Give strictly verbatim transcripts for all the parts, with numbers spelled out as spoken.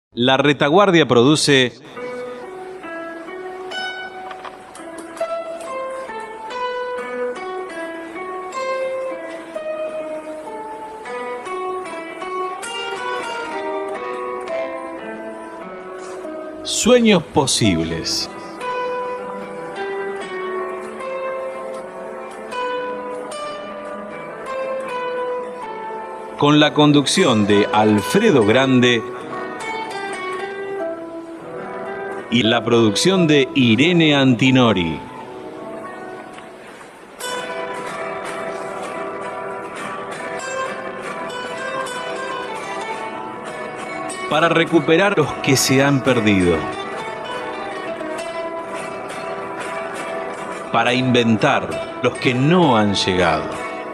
La Retaguardia produce Sueños Posibles. Con la conducción de Alfredo Grande y la producción de Irene Antinori. Para recuperar los que se han perdido. Para inventar los que no han llegado.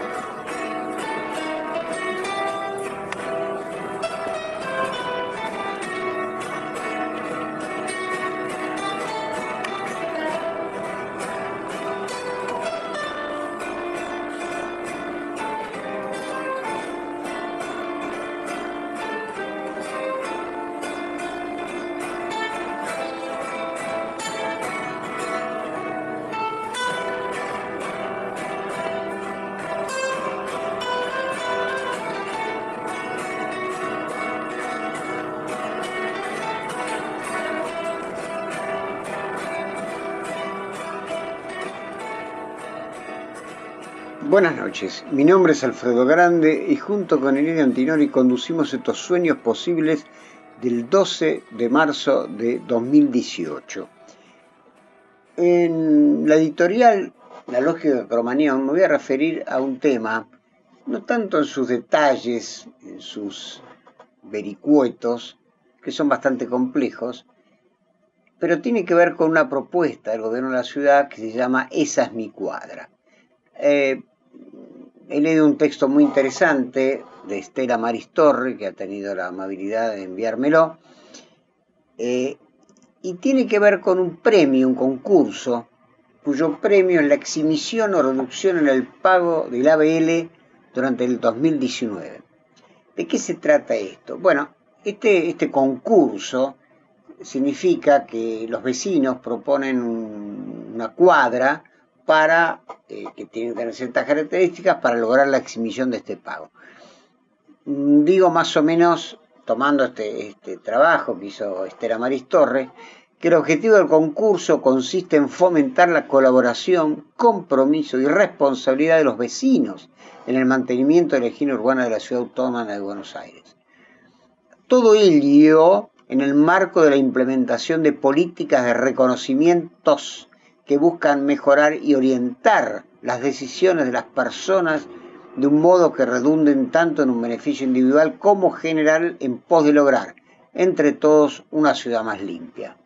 Buenas noches, mi nombre es Alfredo Grande y junto con Irene Antinori conducimos estos Sueños Posibles del doce de marzo de dos mil dieciocho. En la editorial La Lógica de Cromañón me voy a referir a un tema, no tanto en sus detalles, en sus vericuetos, que son bastante complejos, pero tiene que ver con una propuesta del gobierno de la ciudad que se llama Esa es mi cuadra. Eh, He leído un texto muy interesante de Estela Maris Torre, que ha tenido la amabilidad de enviármelo, eh, y tiene que ver con un premio, un concurso, cuyo premio es la exhibición o reducción en el pago del A B L durante el dos mil diecinueve. ¿De qué se trata esto? Bueno, este, este concurso significa que los vecinos proponen un, una cuadra para eh, que tienen que tener ciertas características para lograr la exhibición de este pago. Digo más o menos, tomando este, este trabajo que hizo Estela Maris Torre, que el objetivo del concurso consiste en fomentar la colaboración, compromiso y responsabilidad de los vecinos en el mantenimiento de la higiene urbana de la Ciudad Autónoma de Buenos Aires. Todo ello en el marco de la implementación de políticas de reconocimientos que buscan mejorar y orientar las decisiones de las personas de un modo que redunden tanto en un beneficio individual como general en pos de lograr, entre todos, una ciudad más limpia.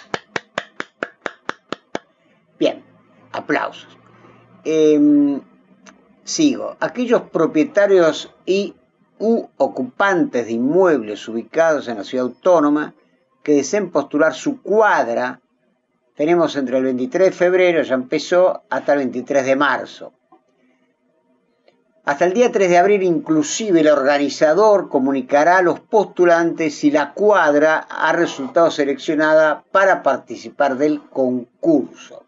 Bien, aplausos. Eh, sigo. Aquellos propietarios y u ocupantes de inmuebles ubicados en la Ciudad Autónoma que deseen postular su cuadra. Tenemos entre el veintitrés de febrero, ya empezó, hasta el veintitrés de marzo. Hasta el día tres de abril, inclusive, el organizador comunicará a los postulantes si la cuadra ha resultado seleccionada para participar del concurso.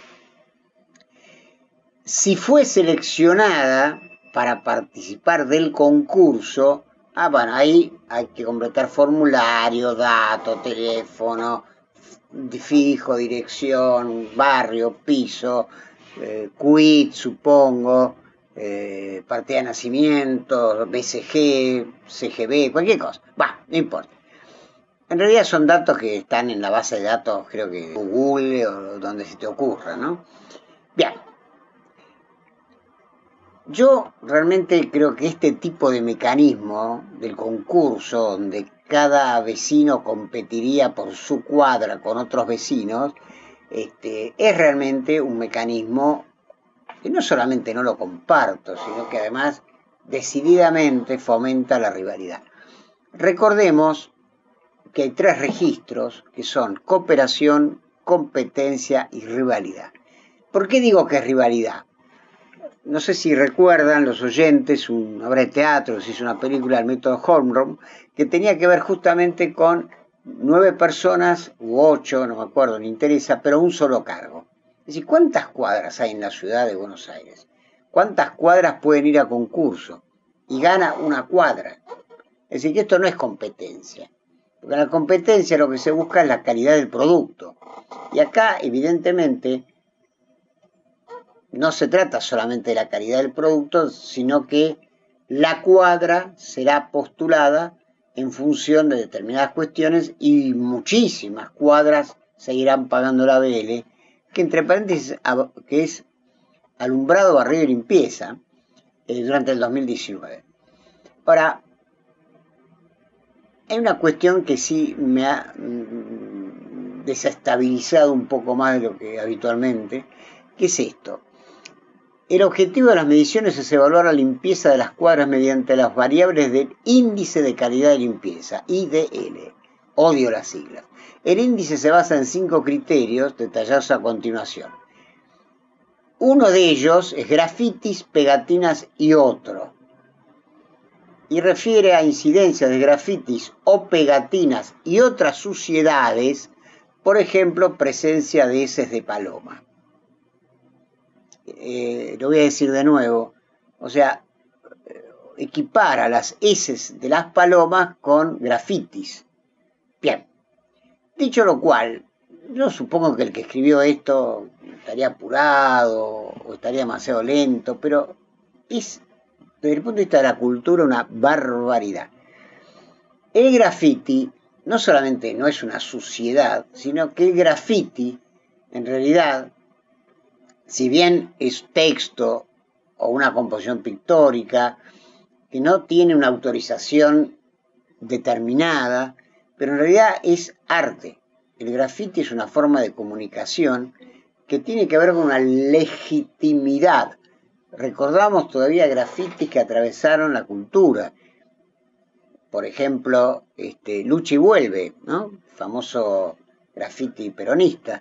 Si fue seleccionada para participar del concurso, ah, bueno, ahí hay que completar formulario, datos, teléfono, fijo, dirección, barrio, piso, eh, quit, supongo, eh, partida de nacimiento, B C G, C G B, cualquier cosa. Va, no importa. En realidad son datos que están en la base de datos, creo que Google o donde se te ocurra, ¿no? Bien. Yo realmente creo que este tipo de mecanismo del concurso, donde cada vecino competiría por su cuadra con otros vecinos, este, es realmente un mecanismo que no solamente no lo comparto, sino que además decididamente fomenta la rivalidad. Recordemos que hay tres registros que son cooperación, competencia y rivalidad. ¿Por qué digo que es rivalidad? No sé si recuerdan los oyentes una obra de teatro, se hizo una película, El método Holmgren, que tenía que ver justamente con nueve personas u ocho, no me acuerdo, no interesa, pero un solo cargo. Es decir, ¿cuántas cuadras hay en la ciudad de Buenos Aires? ¿Cuántas cuadras pueden ir a concurso? Y gana una cuadra. Es decir, que esto no es competencia. Porque en la competencia lo que se busca es la calidad del producto. Y acá, evidentemente, no se trata solamente de la calidad del producto, sino que la cuadra será postulada en función de determinadas cuestiones y muchísimas cuadras seguirán pagando la B L, que entre paréntesis, que es alumbrado, barrido y limpieza eh, durante el dos mil diecinueve. Ahora, hay una cuestión que sí me ha mm, desestabilizado un poco más de lo que habitualmente, que es esto. El objetivo de las mediciones es evaluar la limpieza de las cuadras mediante las variables del índice de calidad de limpieza, I D L. Odio las siglas. El índice se basa en cinco criterios detallados a continuación. Uno de ellos es grafitis, pegatinas y otro. Y refiere a incidencias de grafitis o pegatinas y otras suciedades, por ejemplo, presencia de heces de paloma. Eh, lo voy a decir de nuevo, o sea, equipara las heces de las palomas con grafitis. Bien, dicho lo cual, yo supongo que el que escribió esto estaría apurado o estaría demasiado lento, pero es, desde el punto de vista de la cultura, una barbaridad. El graffiti no solamente no es una suciedad, sino que el graffiti, en realidad, si bien es texto o una composición pictórica que no tiene una autorización determinada, pero en realidad es arte. El graffiti es una forma de comunicación que tiene que ver con una legitimidad. Recordamos todavía grafitis que atravesaron la cultura. Por ejemplo, este, Lucha y Vuelve, ¿no? Famoso graffiti peronista.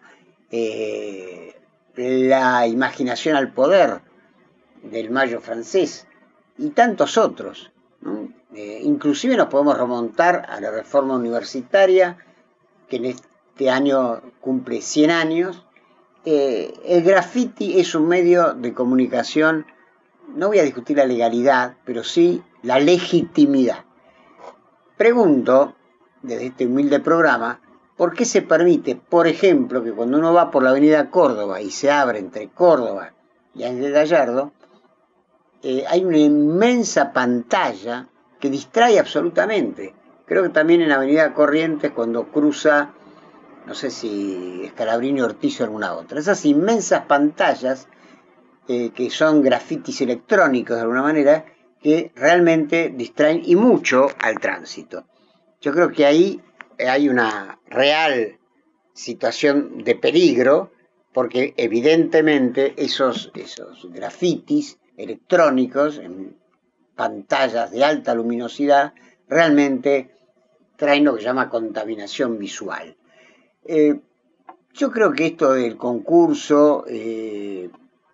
Eh, La imaginación al poder del Mayo francés y tantos otros, ¿no? Eh, inclusive nos podemos remontar a la reforma universitaria que en este año cumple cien años. Eh, el graffiti es un medio de comunicación, no voy a discutir la legalidad, pero sí la legitimidad. Pregunto, desde este humilde programa, ¿por qué se permite, por ejemplo, que cuando uno va por la avenida Córdoba y se abre entre Córdoba y Ángel Gallardo, eh, hay una inmensa pantalla que distrae absolutamente? Creo que también en la avenida Corrientes, cuando cruza, no sé si Scalabrini, Ortiz o alguna otra, esas inmensas pantallas eh, que son grafitis electrónicos de alguna manera, que realmente distraen y mucho al tránsito. Yo creo que ahí hay una real situación de peligro, porque evidentemente esos, esos grafitis electrónicos en pantallas de alta luminosidad realmente traen lo que se llama contaminación visual. Eh, yo creo que esto del concurso eh,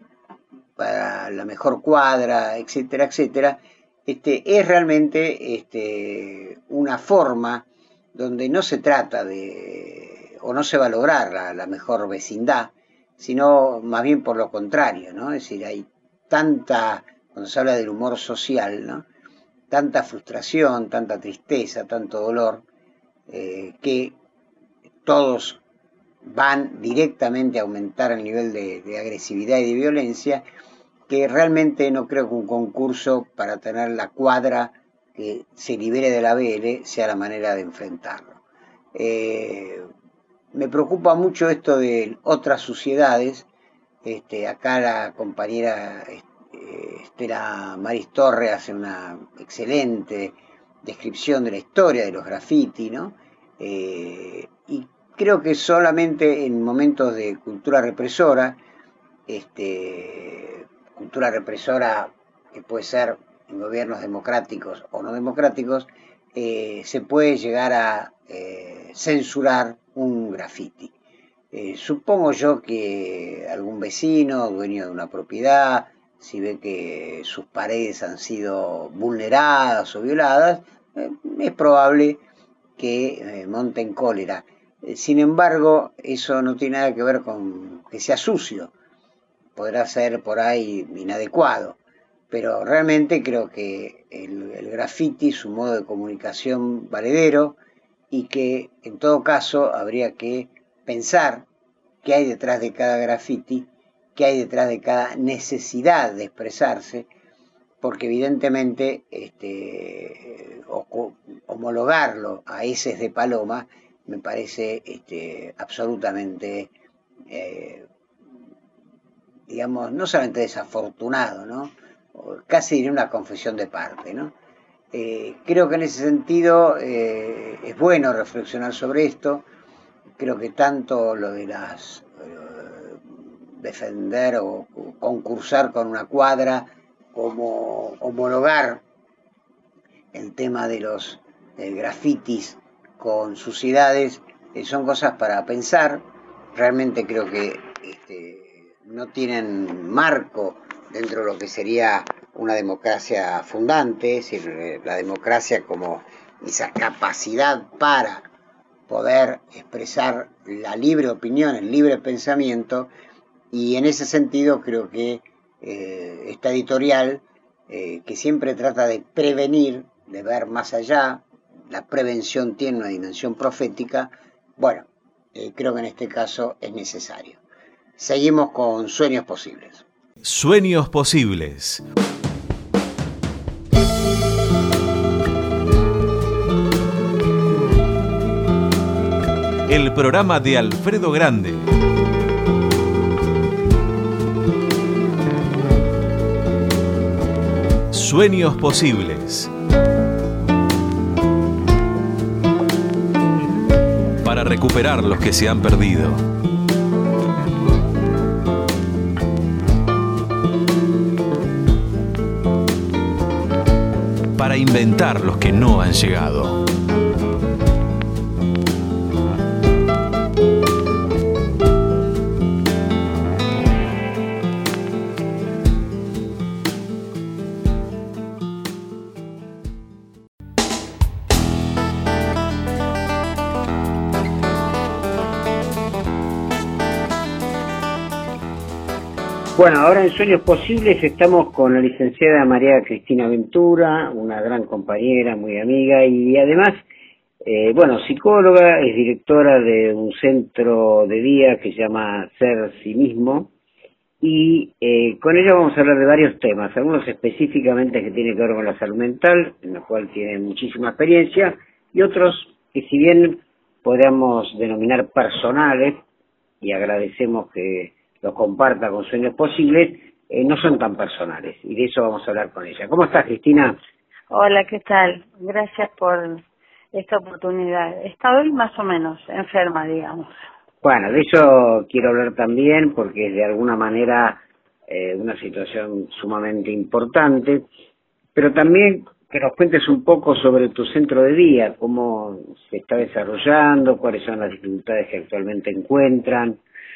para la mejor cuadra, etcétera, etcétera, este, es realmente este, una forma donde no se trata de, o no se va a lograr la, la mejor vecindad, sino más bien por lo contrario, ¿no? Es decir, hay tanta, cuando se habla del humor social, ¿no? Tanta frustración, tanta tristeza, tanto dolor, eh, que todos van directamente a aumentar el nivel de, de agresividad y de violencia, que realmente no creo que un concurso para tener la cuadra que se libere de la B L sea la manera de enfrentarlo. Eh, me preocupa mucho esto de otras suciedades. Este, acá la compañera Estela Maris Torre hace una excelente descripción de la historia de los graffiti, ¿no? Eh, y creo que solamente en momentos de cultura represora, este, cultura represora que puede ser en gobiernos democráticos o no democráticos, eh, se puede llegar a eh, censurar un graffiti. Eh, supongo yo que algún vecino, dueño de una propiedad, si ve que sus paredes han sido vulneradas o violadas, eh, es probable que eh, monten cólera. Eh, sin embargo, eso no tiene nada que ver con que sea sucio. Podrá ser por ahí inadecuado, pero realmente creo que el, el graffiti es un modo de comunicación valedero y que en todo caso habría que pensar qué hay detrás de cada graffiti, qué hay detrás de cada necesidad de expresarse, porque evidentemente este, homologarlo a heces de paloma me parece este, absolutamente eh, digamos, no solamente desafortunado, ¿no? Casi diría una confesión de parte, ¿no? Eh, creo que en ese sentido eh, es bueno reflexionar sobre esto. Creo que tanto lo de las eh, defender o, o concursar con una cuadra como homologar el tema de los eh, grafitis con suciedades eh, son cosas para pensar. Realmente creo que este, no tienen marco dentro de lo que sería una democracia fundante, es decir, la democracia como esa capacidad para poder expresar la libre opinión, el libre pensamiento, y en ese sentido creo que eh, esta editorial, eh, que siempre trata de prevenir, de ver más allá, la prevención tiene una dimensión profética, bueno, eh, creo que en este caso es necesario. Seguimos con Sueños Posibles. Sueños Posibles. El programa de Alfredo Grande. Sueños Posibles. Para recuperar los que se han perdido. Para inventar los que no han llegado. Bueno, ahora en Sueños Posibles estamos con la licenciada María Cristina Ventura, una gran compañera, muy amiga y además, eh, bueno, psicóloga, es directora de un centro de día que se llama Ser Sí Mismo y eh, con ella vamos a hablar de varios temas, algunos específicamente que tienen que ver con la salud mental, en los cuales tiene muchísima experiencia, y otros que si bien podríamos denominar personales, y agradecemos que lo comparta con Sueños Posibles, eh, no son tan personales, y de eso vamos a hablar con ella. ¿Cómo estás, Cristina? Hola, ¿qué tal? Gracias por esta oportunidad. Estoy más o menos enferma, digamos. Bueno, de eso quiero hablar también, porque es de alguna manera eh, una situación sumamente importante, pero también que nos cuentes un poco sobre tu centro de día, cómo se está desarrollando, cuáles son las dificultades que actualmente encuentran.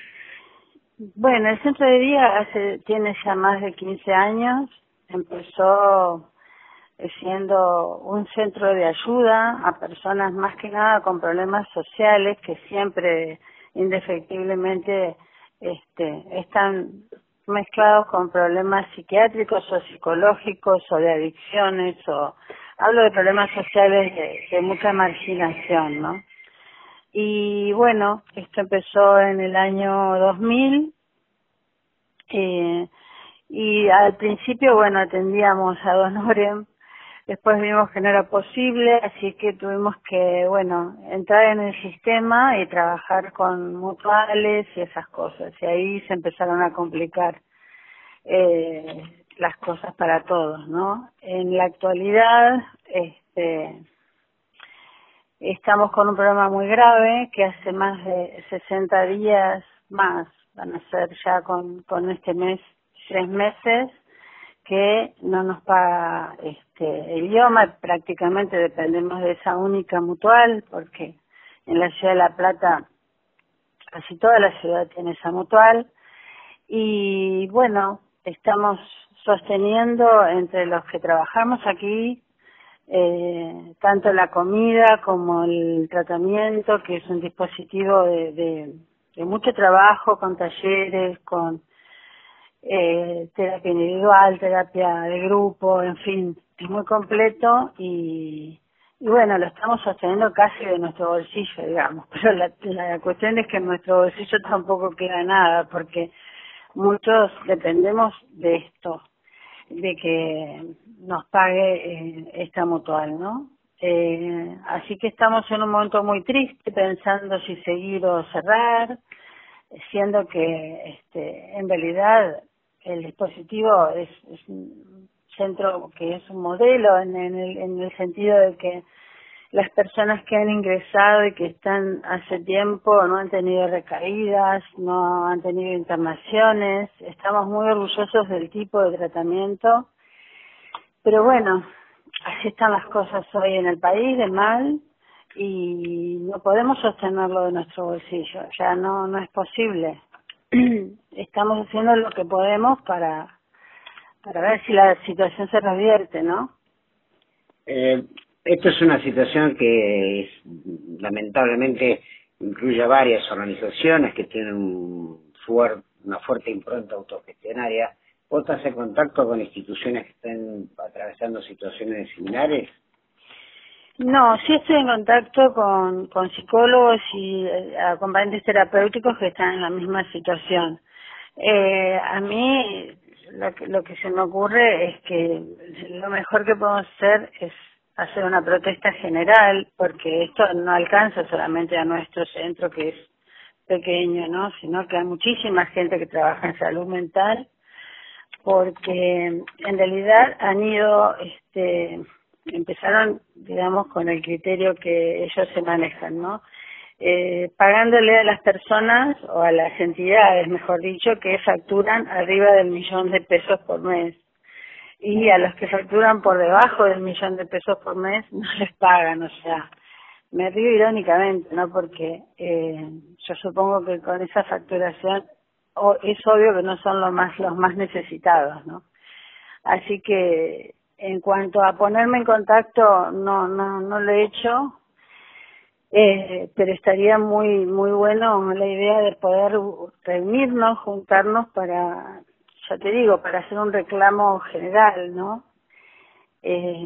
Bueno, el centro de día hace, tiene ya más de quince años. Empezó siendo un centro de ayuda a personas más que nada con problemas sociales que siempre, indefectiblemente, este, están mezclados con problemas psiquiátricos o psicológicos o de adicciones, o hablo de problemas sociales de, de mucha marginación, ¿no? Y bueno, esto empezó en el año dos mil eh, y al principio, bueno, atendíamos a Donoren, después vimos que no era posible, así que tuvimos que, bueno, entrar en el sistema y trabajar con mutuales y esas cosas, y ahí se empezaron a complicar eh, las cosas para todos, ¿no? En la actualidad, este... estamos con un problema muy grave que hace más de sesenta días más, van a ser ya con, con este mes, tres meses, que no nos paga este, el idioma, prácticamente dependemos de esa única mutual, porque en la ciudad de La Plata, casi toda la ciudad tiene esa mutual, y bueno, estamos sosteniendo entre los que trabajamos aquí, eh, tanto la comida como el tratamiento, que es un dispositivo de, de, de mucho trabajo, con talleres, con eh, terapia individual, terapia de grupo, en fin, es muy completo y, y bueno, lo estamos sosteniendo casi de nuestro bolsillo, digamos, pero la, la cuestión es que en nuestro bolsillo tampoco queda nada, porque muchos dependemos de esto, de que nos pague eh, esta mutual, ¿no? Eh, así que estamos en un momento muy triste pensando si seguir o cerrar, siendo que este, en realidad el dispositivo es, es un centro que es un modelo en, en, el, en el sentido de que las personas que han ingresado y que están hace tiempo no han tenido recaídas, no han tenido internaciones. Estamos muy orgullosos del tipo de tratamiento, pero bueno, así están las cosas hoy en el país, de mal, y no podemos sostenerlo de nuestro bolsillo, ya no no es posible. Estamos haciendo lo que podemos para para ver si la situación se revierte, ¿no? Eh, esto es una situación que es, lamentablemente incluye a varias organizaciones que tienen un fuer, una fuerte impronta autogestionaria. ¿Vos estás en contacto con instituciones que estén atravesando situaciones similares? No, sí estoy en contacto con, con psicólogos y eh, acompañantes terapéuticos que están en la misma situación. Eh, a mí lo que, lo que se me ocurre es que lo mejor que podemos hacer es hacer una protesta general, porque esto no alcanza solamente a nuestro centro, que es pequeño, ¿no? Sino que hay muchísima gente que trabaja en salud mental, porque en realidad han ido, este, empezaron, digamos, con el criterio que ellos se manejan, ¿no? Eh, pagándole a las personas, o a las entidades, mejor dicho, que facturan arriba del millón de pesos por mes. Y a los que facturan por debajo del millón de pesos por mes no les pagan, o sea, me río irónicamente, ¿no? Porque eh, yo supongo que con esa facturación o, es obvio que no son los más los más necesitados, ¿no? Así que en cuanto a ponerme en contacto, no no no lo he hecho, eh, pero estaría muy muy bueno la idea de poder reunirnos, juntarnos para, ya te digo, para hacer un reclamo general, ¿no? Eh,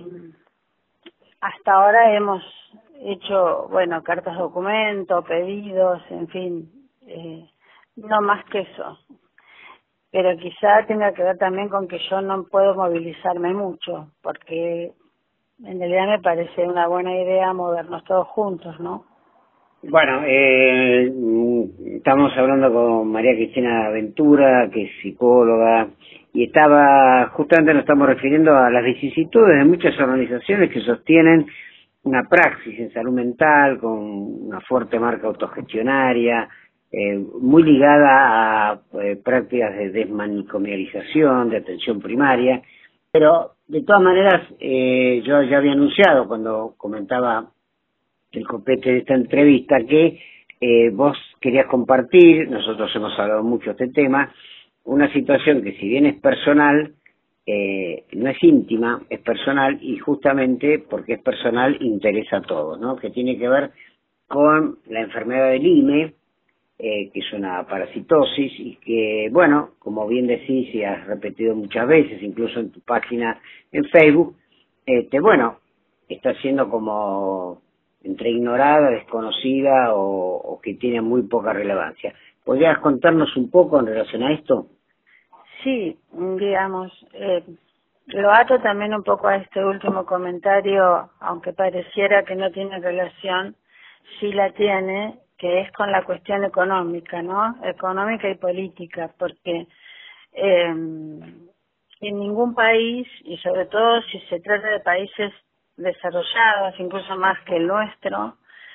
hasta ahora hemos hecho, bueno, cartas documento, pedidos, en fin, eh, no más que eso. Pero quizá tenga que ver también con que yo no puedo movilizarme mucho, porque en realidad me parece una buena idea movernos todos juntos, ¿no? Bueno, eh, estamos hablando con María Cristina Ventura, que es psicóloga, y estaba, justamente nos estamos refiriendo a las vicisitudes de muchas organizaciones que sostienen una praxis en salud mental con una fuerte marca autogestionaria, eh, muy ligada a eh, prácticas de desmanicomialización, de atención primaria, pero de todas maneras eh, yo ya había anunciado cuando comentaba el copete de esta entrevista que eh, vos querías compartir, nosotros hemos hablado mucho de este tema, una situación que si bien es personal, eh, no es íntima, es personal, y justamente porque es personal interesa a todos, ¿no? Que tiene que ver con la enfermedad del I M E, eh, que es una parasitosis y que, bueno, como bien decís y has repetido muchas veces, incluso en tu página en Facebook, este, bueno, está siendo como entre ignorada, desconocida o, o que tiene muy poca relevancia. ¿Podrías contarnos un poco en relación a esto? Sí, digamos, eh, lo ato también un poco a este último comentario, aunque pareciera que no tiene relación, sí la tiene, que es con la cuestión económica, ¿no? Económica y política, porque eh, en ningún país, y sobre todo si se trata de países desarrollados, incluso más que el nuestro,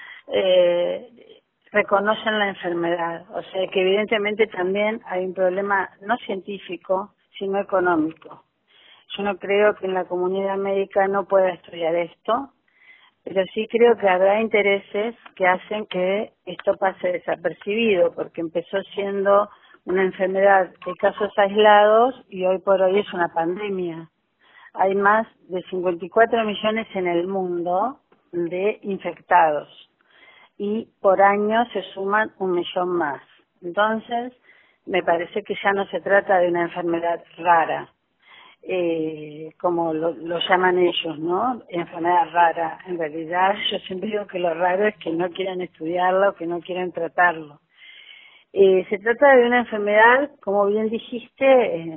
eh, reconocen la enfermedad. O sea que evidentemente también hay un problema no científico, sino económico. Yo no creo que en la comunidad médica no pueda estudiar esto, pero sí creo que habrá intereses que hacen que esto pase desapercibido, porque empezó siendo una enfermedad de casos aislados y hoy por hoy es una pandemia. hay más de cincuenta y cuatro millones en el mundo de infectados y por año se suman un millón más. Entonces, me parece que ya no se trata de una enfermedad rara, eh, como lo, lo llaman ellos, ¿no? Enfermedad rara. En realidad, yo siempre digo que lo raro es que no quieran estudiarlo o que no quieran tratarlo. Eh, se trata de una enfermedad, como bien dijiste, eh,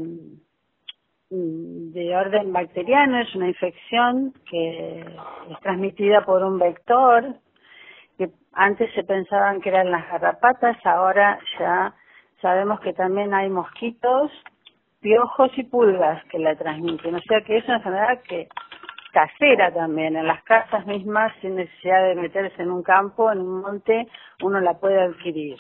de orden bacteriano, es una infección que es transmitida por un vector, que antes se pensaban que eran las garrapatas, ahora ya sabemos que también hay mosquitos, piojos y pulgas que la transmiten, o sea que es una enfermedad que casera también, en las casas mismas, sin necesidad de meterse en un campo, en un monte, uno la puede adquirir.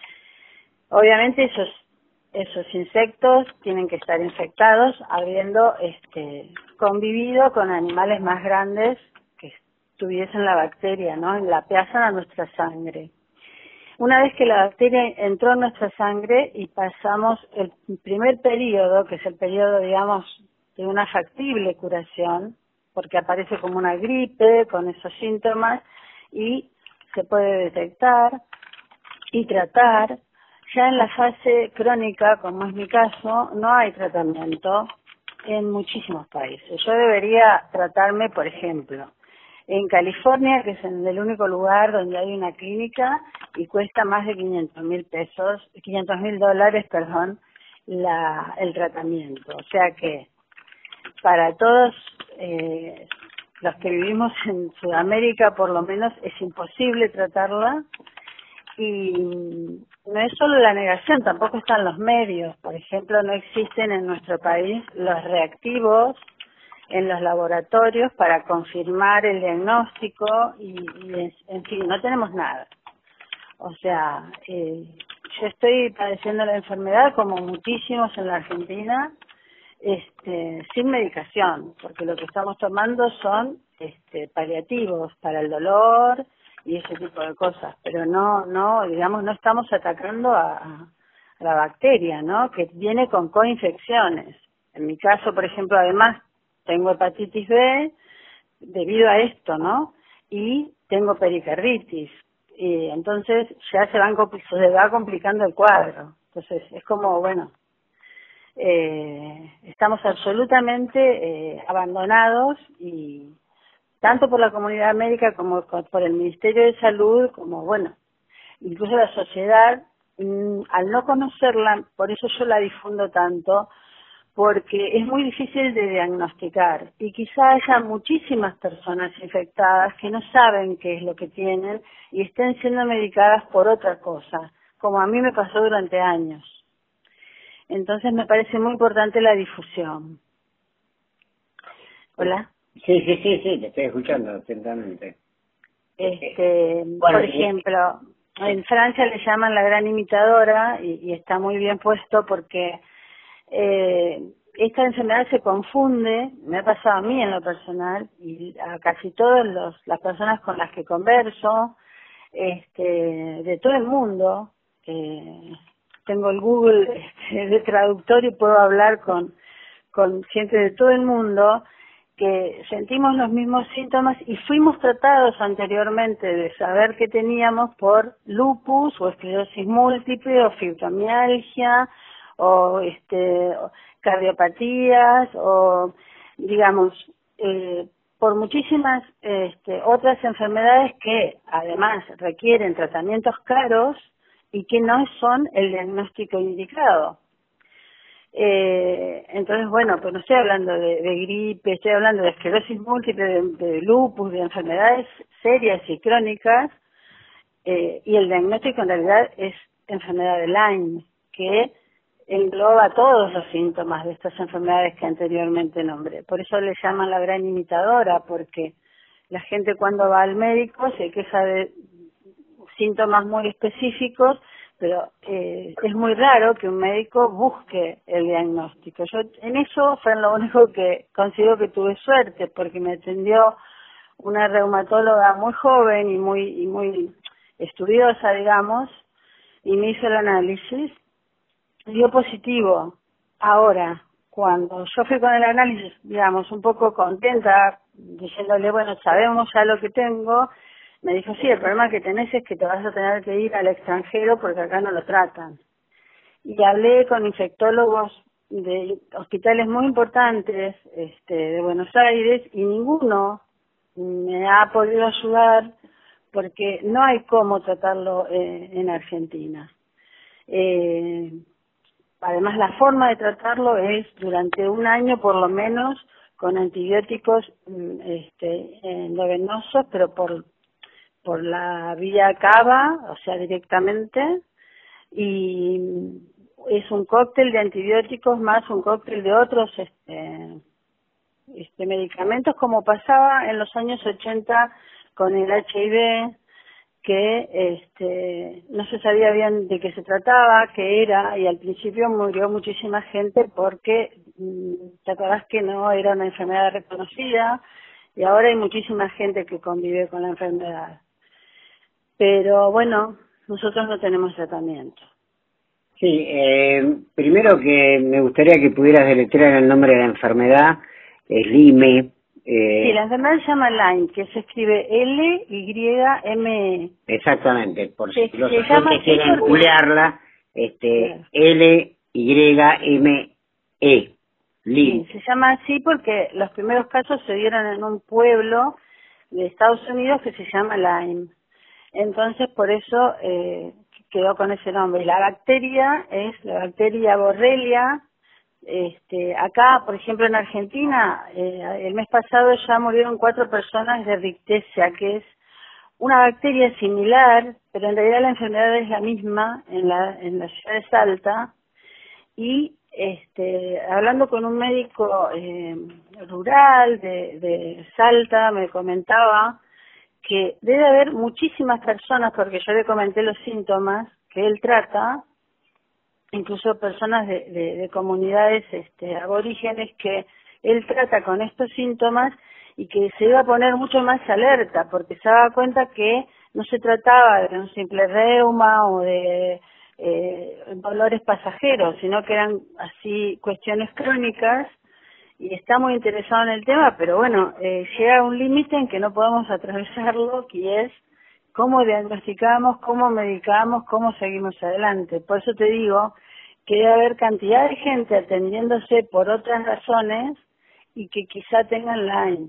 Obviamente esos esos insectos tienen que estar infectados habiendo este convivido con animales más grandes que tuviesen la bacteria, ¿no? La pasan a nuestra sangre. Una vez que la bacteria entró en nuestra sangre y pasamos el primer periodo, que es el periodo, digamos, de una factible curación, porque aparece como una gripe con esos síntomas y se puede detectar y tratar. Ya en la fase crónica, como es mi caso, no hay tratamiento en muchísimos países. Yo debería tratarme, por ejemplo, en California, que es en el único lugar donde hay una clínica y cuesta más de quinientos mil pesos, quinientos mil dólares, perdón, la, el tratamiento. O sea que para todos eh, los que vivimos en Sudamérica, por lo menos, es imposible tratarla. Y no es solo la negación, tampoco están los medios. Por ejemplo, no existen en nuestro país los reactivos en los laboratorios para confirmar el diagnóstico y, y en fin, no tenemos nada. O sea, eh, yo estoy padeciendo la enfermedad como muchísimos en la Argentina, este, sin medicación, porque lo que estamos tomando son este, paliativos para el dolor y ese tipo de cosas, pero no, no, digamos, no estamos atacando a, a la bacteria, ¿no? Que viene con coinfecciones. En mi caso, por ejemplo, además, tengo hepatitis B debido a esto, ¿no? Y tengo pericarditis. Y entonces ya se, van, se va complicando el cuadro. Entonces es como, bueno, eh, estamos absolutamente eh, abandonados y tanto por la comunidad médica como por el Ministerio de Salud, como, bueno, incluso la sociedad, mmm, al no conocerla, por eso yo la difundo tanto, porque es muy difícil de diagnosticar y quizá haya muchísimas personas infectadas que no saben qué es lo que tienen y estén siendo medicadas por otra cosa, como a mí me pasó durante años. Entonces me parece muy importante la difusión. ¿Hola? Sí, sí, sí, sí, te estoy escuchando atentamente. Este, bueno, por ejemplo, en Francia le llaman la gran imitadora y, y está muy bien puesto porque eh, esta enfermedad se confunde, me ha pasado a mí en lo personal y a casi todas los, las personas con las que converso, este, de todo el mundo. Eh, tengo el Google este, de traductor y puedo hablar con, con gente de todo el mundo que sentimos los mismos síntomas y fuimos tratados anteriormente de saber que teníamos por lupus o esclerosis múltiple o fibromialgia o este cardiopatías o digamos eh, por muchísimas este, otras enfermedades que además requieren tratamientos caros y que no son el diagnóstico indicado. Eh, entonces, bueno, pues no estoy hablando de, de gripe, estoy hablando de esclerosis múltiple, de, de lupus, de enfermedades serias y crónicas, eh, y el diagnóstico en realidad es enfermedad de Lyme, que engloba todos los síntomas de estas enfermedades que anteriormente nombré. Por eso le llaman la gran imitadora, porque la gente cuando va al médico se queja de síntomas muy específicos, pero eh, es muy raro que un médico busque el diagnóstico. Yo en eso fue lo único que considero que tuve suerte, porque me atendió una reumatóloga muy joven y muy y muy estudiosa, digamos, y me hizo el análisis, dio positivo. Ahora, cuando yo fui con el análisis, digamos, un poco contenta, diciéndole, bueno, sabemos ya lo que tengo, me dijo, sí, el problema que tenés es que te vas a tener que ir al extranjero porque acá no lo tratan. Y hablé con infectólogos de hospitales muy importantes este, de Buenos Aires y ninguno me ha podido ayudar porque no hay cómo tratarlo eh, en Argentina. Eh, además, la forma de tratarlo es durante un año por lo menos con antibióticos este, endovenosos, pero por, por la vía cava, o sea, directamente, y es un cóctel de antibióticos más un cóctel de otros este, este medicamentos, como pasaba en los años ochenta con el H I V, que este no se sabía bien de qué se trataba, qué era, y al principio murió muchísima gente porque, ¿te acordás que no era una enfermedad reconocida? Y ahora hay muchísima gente que convive con la enfermedad. Pero bueno, nosotros no tenemos tratamiento. Sí, eh, primero que me gustaría que pudieras deletrear el nombre de la enfermedad, es Lyme. Eh, sí, la enfermedad se llama Lyme, que se escribe L Y M E. Exactamente, por se, si los se llama oyentes quieren porque... googlearla, este, Claro. L Y M E. Lyme. Sí, se llama así porque los primeros casos se dieron en un pueblo de Estados Unidos que se llama Lyme. Entonces, por eso eh, quedó con ese nombre. La bacteria es la bacteria Borrelia. Este, acá, por ejemplo, en Argentina, eh, el mes pasado ya murieron cuatro personas de Rickettsia, que es una bacteria similar, pero en realidad la enfermedad es la misma en la, en la ciudad de Salta. Y este, hablando con un médico eh, rural de, de Salta, me comentaba que debe haber muchísimas personas, porque yo le comenté los síntomas que él trata, incluso personas de, de, de comunidades este, aborígenes que él trata con estos síntomas y que se iba a poner mucho más alerta, porque se daba cuenta que no se trataba de un simple reuma o de eh, dolores pasajeros, sino que eran así cuestiones crónicas, y está muy interesado en el tema, pero bueno, eh, llega un límite en que no podemos atravesarlo, que es cómo diagnosticamos, cómo medicamos, cómo seguimos adelante. Por eso te digo que debe haber cantidad de gente atendiéndose por otras razones y que quizá tengan Lyme.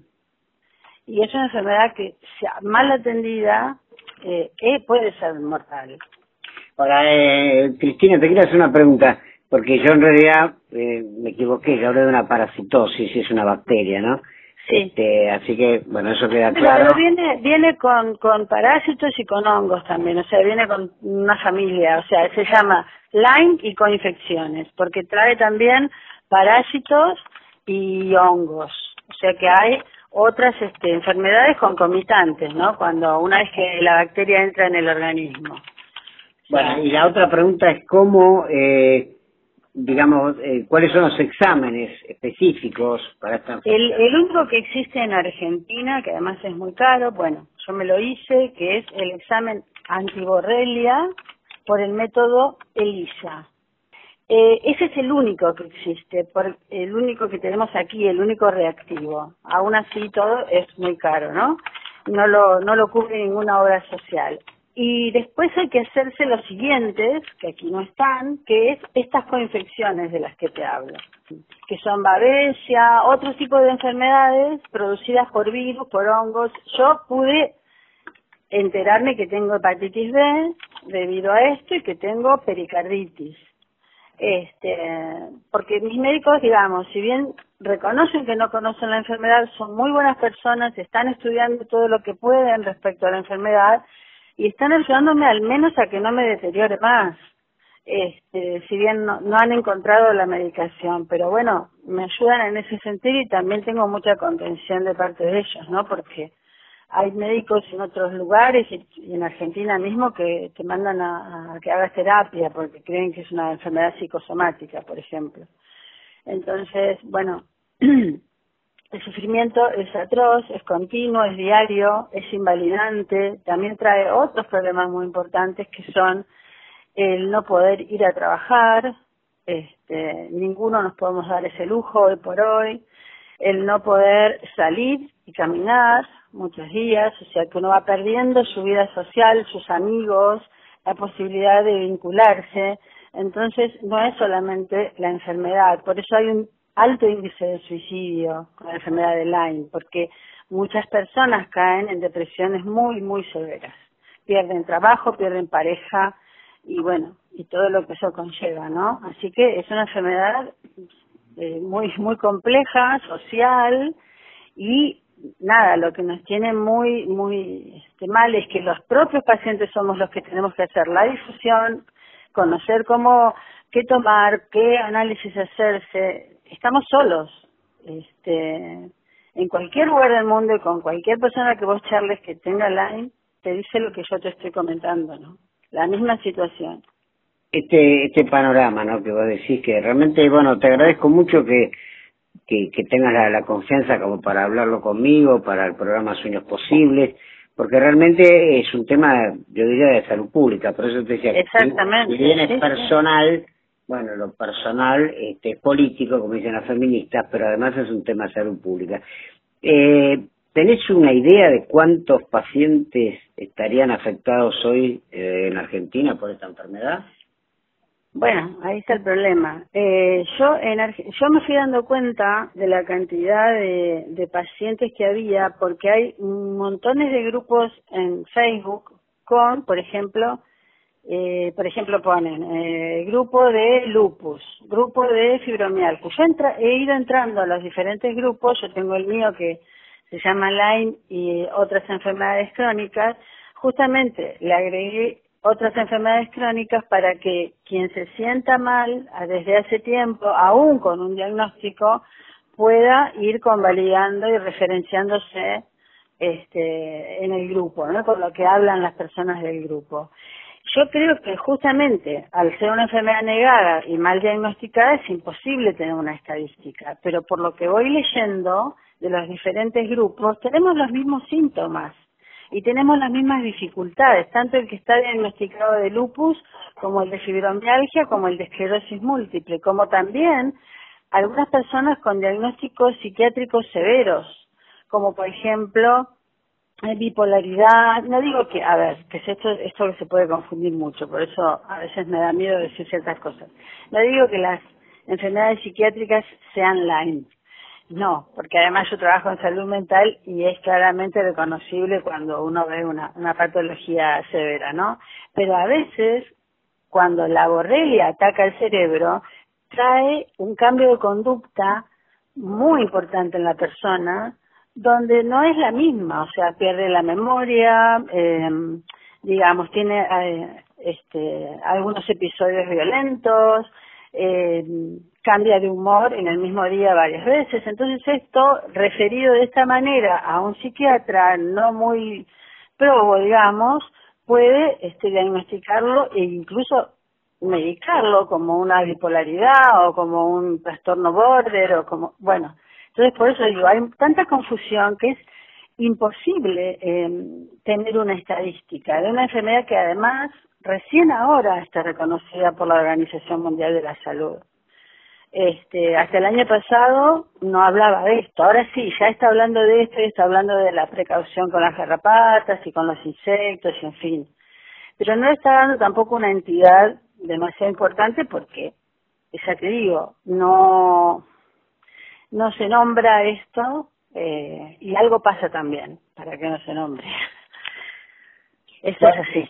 Y es una enfermedad que, sea mal atendida, eh, eh, puede ser mortal. Ahora, eh, Cristina, te quiero hacer una pregunta, porque yo en realidad eh, me equivoqué, yo hablé de una parasitosis, es una bacteria, ¿no? Sí. Este, así que, bueno, eso queda Pero, claro. pero viene viene con, con parásitos y con hongos también, o sea, viene con una familia, o sea, se llama Lyme y con infecciones, porque trae también parásitos y hongos, o sea que hay otras este, enfermedades concomitantes, ¿no? Cuando una vez que la bacteria entra en el organismo. Bueno, y la otra pregunta es cómo, eh, digamos, eh, cuáles son los exámenes específicos para esta enfermedad. El, el único que existe en Argentina, que además es muy caro, bueno, yo me lo hice, que es el examen antiborrelia por el método ELISA. Eh, ese es el único que existe, por, el único que tenemos aquí, el único reactivo. Aún así todo es muy caro, ¿no? No lo, no lo cubre ninguna obra social. Y después hay que hacerse los siguientes, que aquí no están, que es estas coinfecciones de las que te hablo, que son babesia, otro tipo de enfermedades producidas por virus, por hongos. Yo pude enterarme que tengo hepatitis B debido a esto y que tengo pericarditis. Este, porque mis médicos, digamos, si bien reconocen que no conocen la enfermedad, son muy buenas personas, están estudiando todo lo que pueden respecto a la enfermedad y están ayudándome al menos a que no me deteriore más. Este, si bien no, no han encontrado la medicación, pero bueno, me ayudan en ese sentido y también tengo mucha contención de parte de ellos, ¿no? Porque hay médicos en otros lugares y en Argentina mismo que te mandan a, a que hagas terapia porque creen que es una enfermedad psicosomática, por ejemplo. Entonces, bueno, el sufrimiento es atroz, es continuo, es diario, es invalidante, también trae otros problemas muy importantes que son el no poder ir a trabajar, este, ninguno nos podemos dar ese lujo hoy por hoy, el no poder salir y caminar muchos días, o sea que uno va perdiendo su vida social, sus amigos, la posibilidad de vincularse. Entonces no es solamente la enfermedad, por eso hay un alto índice de suicidio con la enfermedad de Lyme, porque muchas personas caen en depresiones muy, muy severas, pierden trabajo, pierden pareja y bueno, y todo lo que eso conlleva, ¿no? Así que es una enfermedad eh, muy, muy compleja, social, y nada, lo que nos tiene muy, muy este, mal es que los propios pacientes somos los que tenemos que hacer la difusión, conocer cómo, qué tomar, qué análisis hacerse. Estamos solos, este, en cualquier lugar del mundo y con cualquier persona que vos charles que tenga Lyme, te dice lo que yo te estoy comentando, ¿no? La misma situación. Este, este panorama, ¿no? Que vos decís que realmente, bueno, te agradezco mucho que que, que tengas la, la confianza como para hablarlo conmigo, para el programa Sueños Posibles, porque realmente es un tema, yo diría, de salud pública, por eso te decía que Exactamente, si bien es sí, personal, sí. Bueno, lo personal este, es político, como dicen las feministas, pero además es un tema de salud pública. Eh, ¿Tenés una idea de cuántos pacientes estarían afectados hoy eh, en Argentina por esta enfermedad? Bueno, ahí está el problema. Eh, yo en Arge- yo me fui dando cuenta de la cantidad de, de pacientes que había porque hay montones de grupos en Facebook con, por ejemplo, eh, por ejemplo ponen eh, grupo de lupus, grupo de fibromialgia. Yo entra- he ido entrando a los diferentes grupos, yo tengo el mío que se llama Lyme y otras enfermedades crónicas, justamente le agregué otras enfermedades crónicas para que quien se sienta mal desde hace tiempo, aún con un diagnóstico, pueda ir convalidando y referenciándose este, en el grupo, ¿no? Con lo que hablan las personas del grupo. Yo creo que justamente al ser una enfermedad negada y mal diagnosticada es imposible tener una estadística, pero por lo que voy leyendo de los diferentes grupos tenemos los mismos síntomas y tenemos las mismas dificultades, tanto el que está diagnosticado de lupus como el de fibromialgia como el de esclerosis múltiple, como también algunas personas con diagnósticos psiquiátricos severos, como por ejemplo bipolaridad. No digo que, a ver, que esto, esto se puede confundir mucho, por eso a veces me da miedo decir ciertas cosas. No digo que las enfermedades psiquiátricas sean Lyme, no, porque además yo trabajo en salud mental y es claramente reconocible cuando uno ve una, una patología severa, ¿no? Pero a veces, cuando la borrelia ataca el cerebro, trae un cambio de conducta muy importante en la persona, donde no es la misma, o sea, pierde la memoria, eh, digamos, tiene eh, este, algunos episodios violentos, eh, cambia de humor en el mismo día varias veces. Entonces esto, referido de esta manera a un psiquiatra no muy probo, digamos, puede este, diagnosticarlo e incluso medicarlo como una bipolaridad o como un trastorno border o como, bueno, entonces por eso digo, hay tanta confusión que es imposible eh, tener una estadística de una enfermedad que además recién ahora está reconocida por la Organización Mundial de la Salud. Este, hasta el año pasado no hablaba de esto, ahora sí, ya está hablando de esto y está hablando de la precaución con las garrapatas y con los insectos y en fin. Pero no está dando tampoco una entidad demasiado importante porque, ya te digo, no, no se nombra esto eh, y algo pasa también para que no se nombre. Eso es así.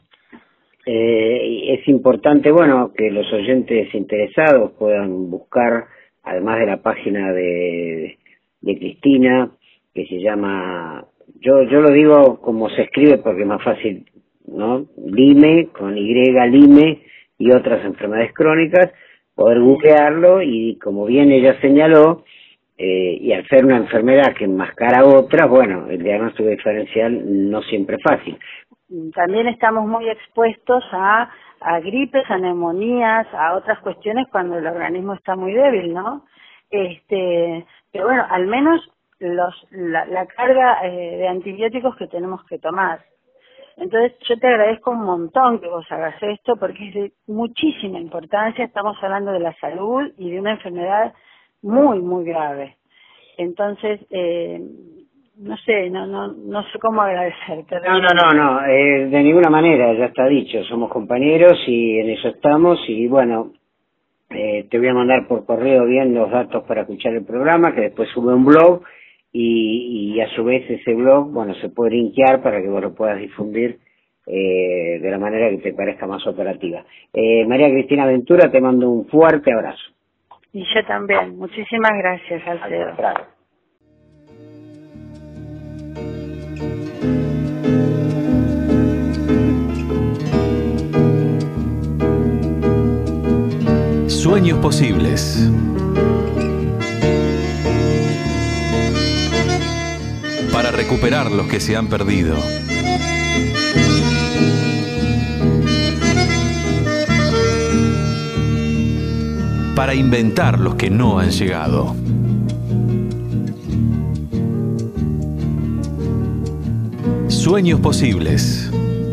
Eh, es importante, bueno, que los oyentes interesados puedan buscar, además de la página de, de Cristina, que se llama, yo yo lo digo como se escribe porque es más fácil, ¿no? Lyme, con Y, Lyme, y otras enfermedades crónicas, poder googlearlo y, como bien ella señaló, eh, y al ser una enfermedad que enmascara otras, bueno, el diagnóstico diferencial no siempre es fácil. También estamos muy expuestos a, a gripes, a neumonías, a otras cuestiones cuando el organismo está muy débil, ¿no? Este, pero bueno, al menos los, la, la carga eh, de antibióticos que tenemos que tomar. Entonces yo te agradezco un montón que vos hagas esto porque es de muchísima importancia. Estamos hablando de la salud y de una enfermedad muy, muy grave. Entonces, eh, no sé, no no no sé cómo agradecerte. No, no, no, no, eh, de ninguna manera, ya está dicho, somos compañeros y en eso estamos y bueno, eh, te voy a mandar por correo bien los datos para escuchar el programa, que después sube un blog y, y a su vez ese blog, bueno, se puede linkear para que vos lo puedas difundir eh, de la manera que te parezca más operativa. Eh, María Cristina Ventura, te mando un fuerte abrazo. Y yo también, muchísimas gracias, Alfredo. Claro. Sueños posibles. Para recuperar los que se han perdido. Para inventar los que no han llegado. Sueños posibles.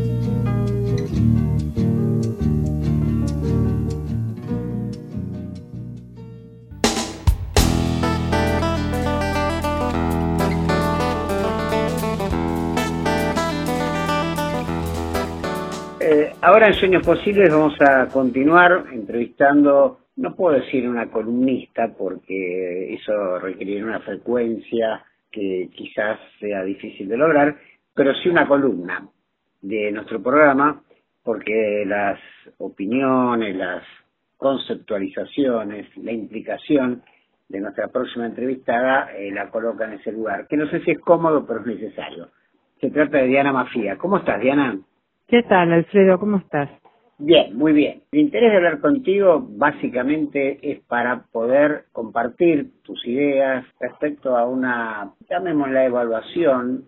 Eh, ahora en Sueños Posibles vamos a continuar entrevistando, no puedo decir una columnista porque eso requeriría una frecuencia que quizás sea difícil de lograr, pero sí una columna de nuestro programa, porque las opiniones, las conceptualizaciones, la implicación de nuestra próxima entrevistada eh, la coloca en ese lugar, que no sé si es cómodo, pero es necesario. Se trata de Diana Mafía. ¿Cómo estás, Diana? ¿Qué tal, Alfredo? ¿Cómo estás? Bien, muy bien. El interés de hablar contigo básicamente es para poder compartir tus ideas respecto a una, llamémosla, evaluación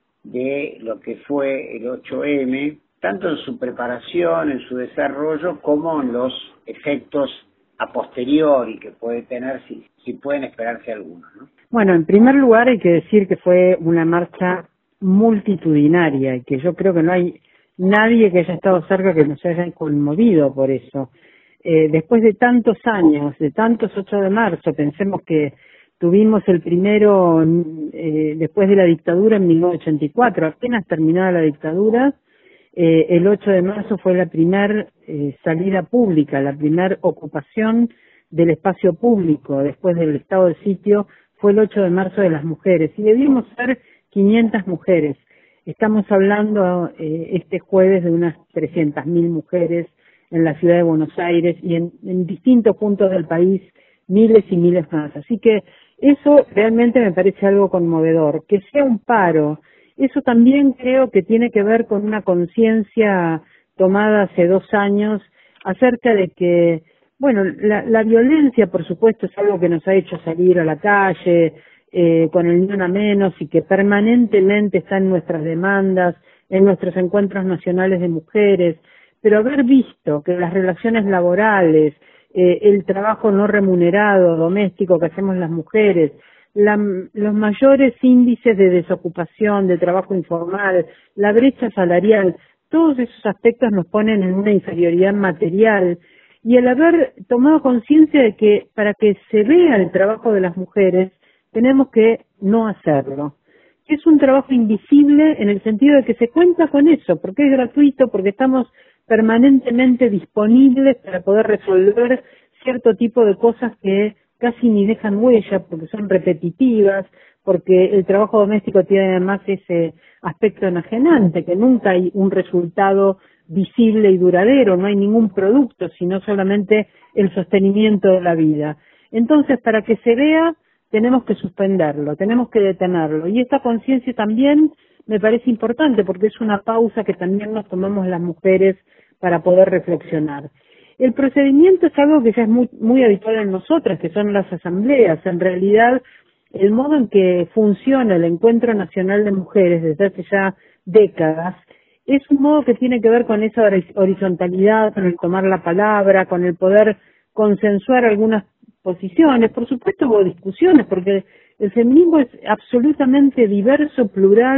de lo que fue el ocho eme, tanto en su preparación, en su desarrollo, como en los efectos a posteriori que puede tener, si, si pueden esperarse algunos, ¿no? Bueno, en primer lugar hay que decir que fue una marcha multitudinaria y que yo creo que no hay nadie que haya estado cerca que nos haya conmovido por eso. Eh, después de tantos años, de tantos ocho de marzo, pensemos que tuvimos el primero eh, después de la dictadura en mil novecientos ochenta y cuatro, apenas terminada la dictadura, eh, el ocho de marzo fue la primer eh, salida pública, la primer ocupación del espacio público después del estado de sitio, fue el ocho de marzo de las mujeres, y debimos ser quinientas mujeres. Estamos hablando eh, este jueves de unas trescientas mil mujeres en la ciudad de Buenos Aires y en, en distintos puntos del país, miles y miles más. Así que eso realmente me parece algo conmovedor. Que sea un paro, eso también creo que tiene que ver con una conciencia tomada hace dos años acerca de que, bueno, la, la violencia, por supuesto, es algo que nos ha hecho salir a la calle, Eh, con el Ni Una Menos, y que permanentemente está en nuestras demandas, en nuestros encuentros nacionales de mujeres, pero haber visto que las relaciones laborales, eh, el trabajo no remunerado doméstico que hacemos las mujeres, la, los mayores índices de desocupación, de trabajo informal, la brecha salarial, todos esos aspectos nos ponen en una inferioridad material, y el haber tomado conciencia de que para que se vea el trabajo de las mujeres tenemos que no hacerlo. Es un trabajo invisible en el sentido de que se cuenta con eso, porque es gratuito, porque estamos permanentemente disponibles para poder resolver cierto tipo de cosas que casi ni dejan huella, porque son repetitivas, porque el trabajo doméstico tiene además ese aspecto enajenante, que nunca hay un resultado visible y duradero, no hay ningún producto, sino solamente el sostenimiento de la vida. Entonces, para que se vea, tenemos que suspenderlo, tenemos que detenerlo. Y esta conciencia también me parece importante porque es una pausa que también nos tomamos las mujeres para poder reflexionar. El procedimiento es algo que ya es muy, muy habitual en nosotras, que son las asambleas. En realidad, el modo en que funciona el Encuentro Nacional de Mujeres desde hace ya décadas es un modo que tiene que ver con esa horizontalidad, con el tomar la palabra, con el poder consensuar algunas posiciones. Por supuesto hubo discusiones porque el feminismo es absolutamente diverso, plural,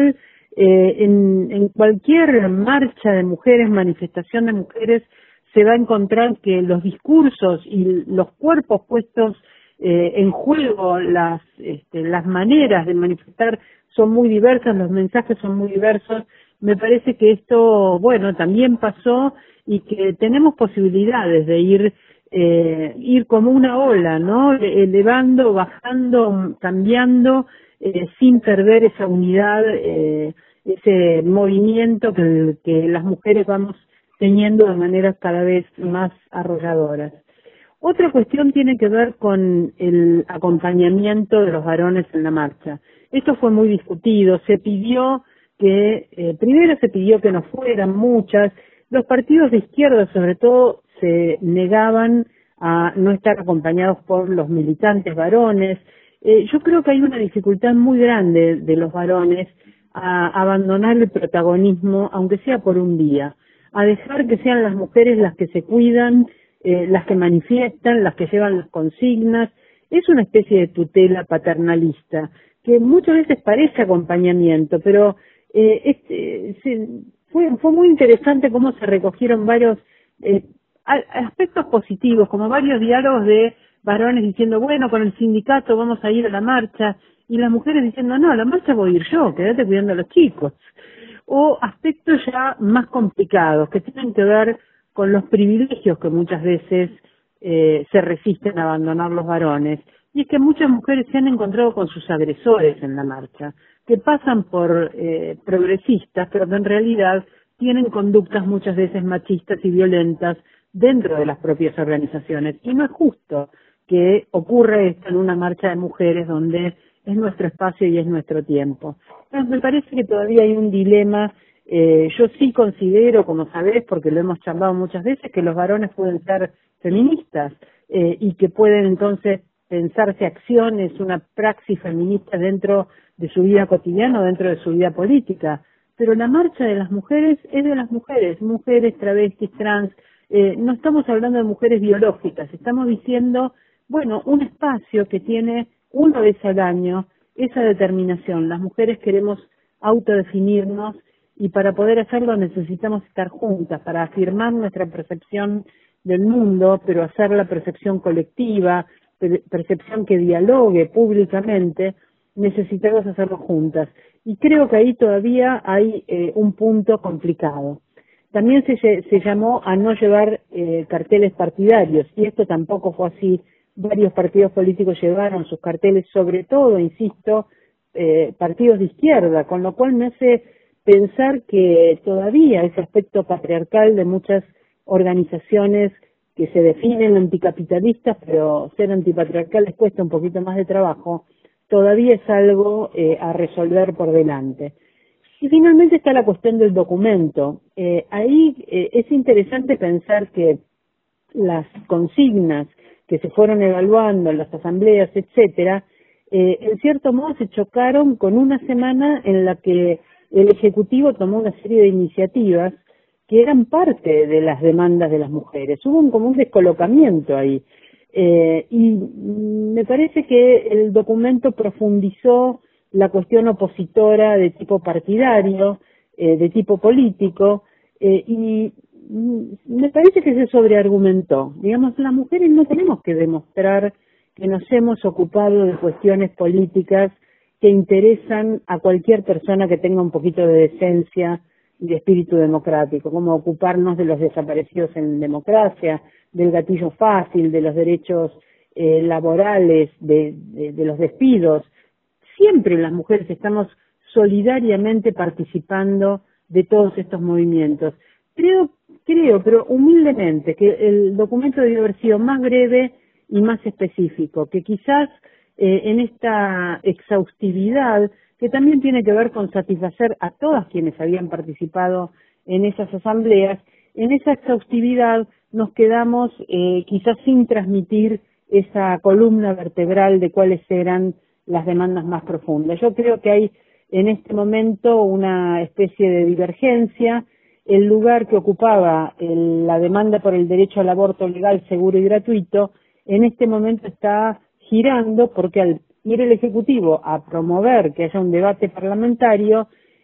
eh, en, en cualquier marcha de mujeres, manifestación de mujeres, se va a encontrar que los discursos y los cuerpos puestos eh, en juego, las, este, las maneras de manifestar son muy diversas, los mensajes son muy diversos. Me parece que esto, bueno, también pasó y que tenemos posibilidades de ir eh, ir como una ola, ¿no? Elevando, bajando, cambiando, eh, sin perder esa unidad, eh, ese movimiento que, que las mujeres vamos teniendo de maneras cada vez más arrolladoras. Otra cuestión tiene que ver con el acompañamiento de los varones en la marcha. Esto fue muy discutido, se pidió que, eh, primero se pidió que no fueran muchas, los partidos de izquierda sobre todo se negaban a no estar acompañados por los militantes varones. Eh, yo creo que hay una dificultad muy grande de los varones a abandonar el protagonismo, aunque sea por un día, a dejar que sean las mujeres las que se cuidan, eh, las que manifiestan, las que llevan las consignas. Es una especie de tutela paternalista que muchas veces parece acompañamiento, pero eh, este, se, fue, fue muy interesante cómo se recogieron varios eh, aspectos positivos, como varios diálogos de varones diciendo, bueno, con el sindicato vamos a ir a la marcha, y las mujeres diciendo, no, a la marcha voy a ir yo, quédate cuidando a los chicos. O aspectos ya más complicados, que tienen que ver con los privilegios que muchas veces eh, se resisten a abandonar los varones. Y es que muchas mujeres se han encontrado con sus agresores en la marcha, que pasan por eh, progresistas, pero que en realidad tienen conductas muchas veces machistas y violentas dentro de las propias organizaciones. Y no es justo que ocurra esto en una marcha de mujeres donde es nuestro espacio y es nuestro tiempo. Entonces, me parece que todavía hay un dilema. Eh, yo sí considero, como sabés, porque lo hemos charlado muchas veces, que los varones pueden ser feministas eh, y que pueden entonces pensarse acciones, una praxis feminista dentro de su vida cotidiana o dentro de su vida política. Pero la marcha de las mujeres es de las mujeres, mujeres, travestis, trans. Eh, no estamos hablando de mujeres biológicas, estamos diciendo, bueno, un espacio que tiene una vez al año esa determinación. Las mujeres queremos autodefinirnos y para poder hacerlo necesitamos estar juntas, para afirmar nuestra percepción del mundo, pero hacer la percepción colectiva, percepción que dialogue públicamente, necesitamos hacerlo juntas. Y creo que ahí todavía hay eh, un punto complicado. También se, se llamó a no llevar eh, carteles partidarios, y esto tampoco fue así. Varios partidos políticos llevaron sus carteles, sobre todo, insisto, eh, partidos de izquierda, con lo cual me hace pensar que todavía ese aspecto patriarcal de muchas organizaciones que se definen anticapitalistas, pero ser antipatriarcales cuesta un poquito más de trabajo, todavía es algo eh, a resolver por delante. Y finalmente está la cuestión del documento. Eh, ahí eh, es interesante pensar que las consignas que se fueron evaluando en las asambleas, etcétera, eh, en cierto modo se chocaron con una semana en la que el Ejecutivo tomó una serie de iniciativas que eran parte de las demandas de las mujeres. Hubo un, como un descolocamiento ahí. Eh, y me parece que el documento profundizó la cuestión opositora de tipo partidario, eh, de tipo político, eh, y me parece que se sobreargumentó. Digamos, las mujeres no tenemos que demostrar que nos hemos ocupado de cuestiones políticas que interesan a cualquier persona que tenga un poquito de decencia y de espíritu democrático, como ocuparnos de los desaparecidos en democracia, del gatillo fácil, de los derechos eh, laborales, de, de, de los despidos. Siempre las mujeres estamos solidariamente participando de todos estos movimientos. Creo, creo, pero humildemente, que el documento debió haber sido más breve y más específico, que quizás eh, en esta exhaustividad, que también tiene que ver con satisfacer a todas quienes habían participado en esas asambleas, en esa exhaustividad nos quedamos eh, quizás sin transmitir esa columna vertebral de cuáles eran las demandas más profundas. Yo creo que hay en este momento una especie de divergencia. El lugar que ocupaba el, la demanda por el derecho al aborto legal, seguro y gratuito, en este momento está girando porque al ir el Ejecutivo a promover que haya un debate parlamentario,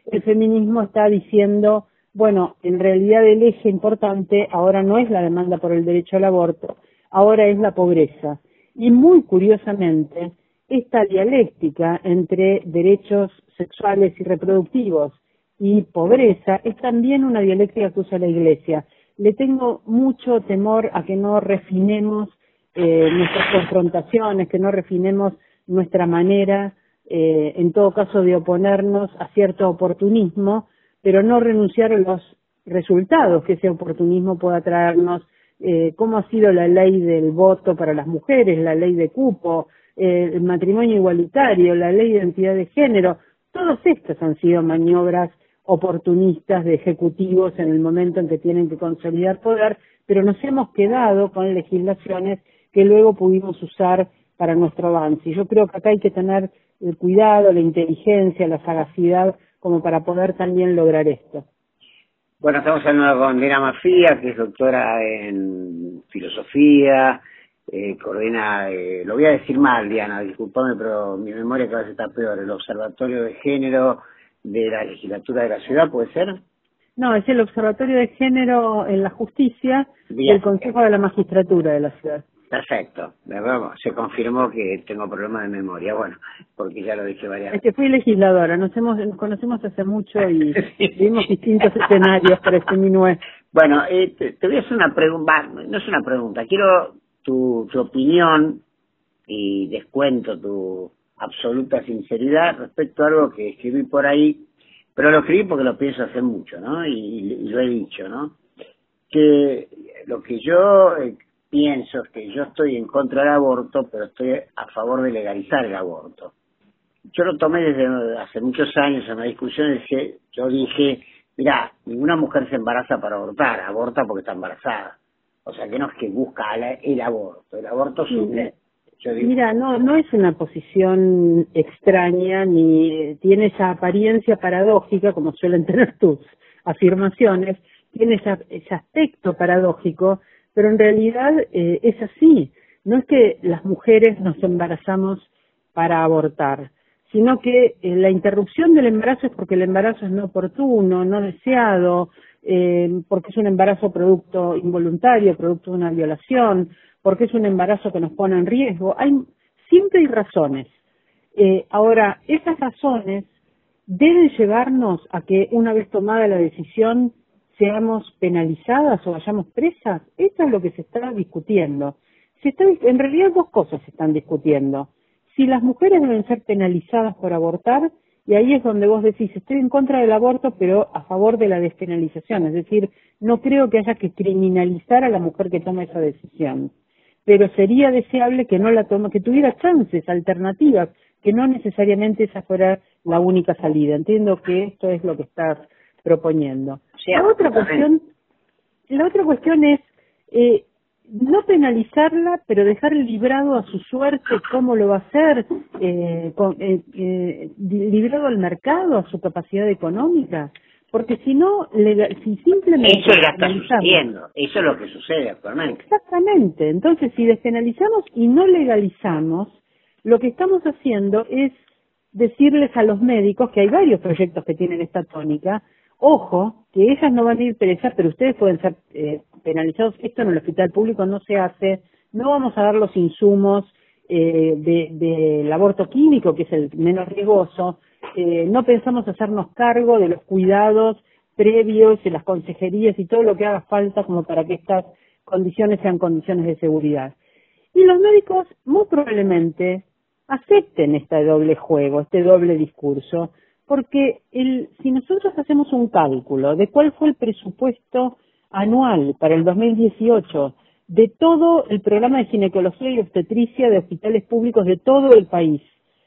el feminismo está diciendo, bueno, en realidad el eje importante ahora no es la demanda por el derecho al aborto, ahora es la pobreza. Y muy curiosamente, esta dialéctica entre derechos sexuales y reproductivos y pobreza es también una dialéctica que usa la Iglesia. Le tengo mucho temor a que no refinemos eh, nuestras confrontaciones, que no refinemos nuestra manera, eh, en todo caso, de oponernos a cierto oportunismo, pero no renunciar a los resultados que ese oportunismo pueda traernos, eh, cómo ha sido la ley del voto para las mujeres, la ley de cupo, eh, el matrimonio igualitario, la ley de identidad de género. Todas estas han sido maniobras oportunistas de ejecutivos en el momento en que tienen que consolidar poder, pero nos hemos quedado con legislaciones que luego pudimos usar para nuestro avance. Y yo creo que acá hay que tener el cuidado, la inteligencia, la sagacidad, como para poder también lograr esto. Bueno, estamos hablando con Diana Mafía, que es doctora en filosofía, eh, coordina, eh, lo voy a decir mal, Diana, disculpame, pero mi memoria cada vez está peor, el Observatorio de Género de la Legislatura de la Ciudad, ¿puede ser? No, es el Observatorio de Género en la Justicia y el Consejo de la Magistratura de la Ciudad. Perfecto, se confirmó que tengo problemas de memoria, bueno, porque ya lo dije varias veces. Es que fui legisladora, nos hemos nos conocemos hace mucho y vimos distintos escenarios para este minué. Bueno, eh, te, te voy a hacer una pregunta, no es una pregunta, quiero tu, tu opinión y descuento tu absoluta sinceridad respecto a algo que escribí por ahí, pero lo escribí porque lo pienso hace mucho, ¿no? Y, y lo he dicho, ¿no? Que lo que yo eh, pienso es que yo estoy en contra del aborto, pero estoy a favor de legalizar el aborto. Yo lo tomé desde hace muchos años en una discusión, que yo dije, mirá, ninguna mujer se embaraza para abortar, aborta porque está embarazada. O sea, que no es que busca el aborto, el aborto es un... Yo digo, mira, no no es una posición extraña ni tiene esa apariencia paradójica, como suelen tener tus afirmaciones, tiene esa, ese aspecto paradójico, pero en realidad eh, es así. No es que las mujeres nos embarazamos para abortar, sino que eh, la interrupción del embarazo es porque el embarazo es no oportuno, no deseado, eh, porque es un embarazo producto involuntario, producto de una violación, porque es un embarazo que nos pone en riesgo. Hay siempre hay razones. Eh, ahora, esas razones deben llevarnos a que una vez tomada la decisión seamos penalizadas o vayamos presas. Eso es lo que se está discutiendo. Se está, en realidad dos cosas se están discutiendo. Si las mujeres deben ser penalizadas por abortar, y ahí es donde vos decís, estoy en contra del aborto, pero a favor de la despenalización. Es decir, no creo que haya que criminalizar a la mujer que toma esa decisión. Pero sería deseable que no la tome, que tuviera chances, alternativas, que no necesariamente esa fuera la única salida. Entiendo que esto es lo que estás proponiendo. Sí, la otra cuestión, la otra cuestión es eh, no penalizarla, pero dejar librado a su suerte cómo lo va a hacer, eh, con, eh, eh, librado al mercado, a su capacidad económica. Porque si no, legal, si simplemente... Eso ya está sucediendo, eso es lo que sucede actualmente. Exactamente, entonces si despenalizamos y no legalizamos, lo que estamos haciendo es decirles a los médicos, que hay varios proyectos que tienen esta tónica, ojo, que ellas no van a ir presas, pero ustedes pueden ser eh, penalizados, esto en el hospital público no se hace, no vamos a dar los insumos eh, de, del aborto químico, que es el menos riesgoso, Eh, no pensamos hacernos cargo de los cuidados previos y las consejerías y todo lo que haga falta como para que estas condiciones sean condiciones de seguridad. Y los médicos muy probablemente acepten este doble juego, este doble discurso, porque el, si nosotros hacemos un cálculo de cuál fue el presupuesto anual para el dos mil dieciocho de todo el programa de ginecología y obstetricia de hospitales públicos de todo el país,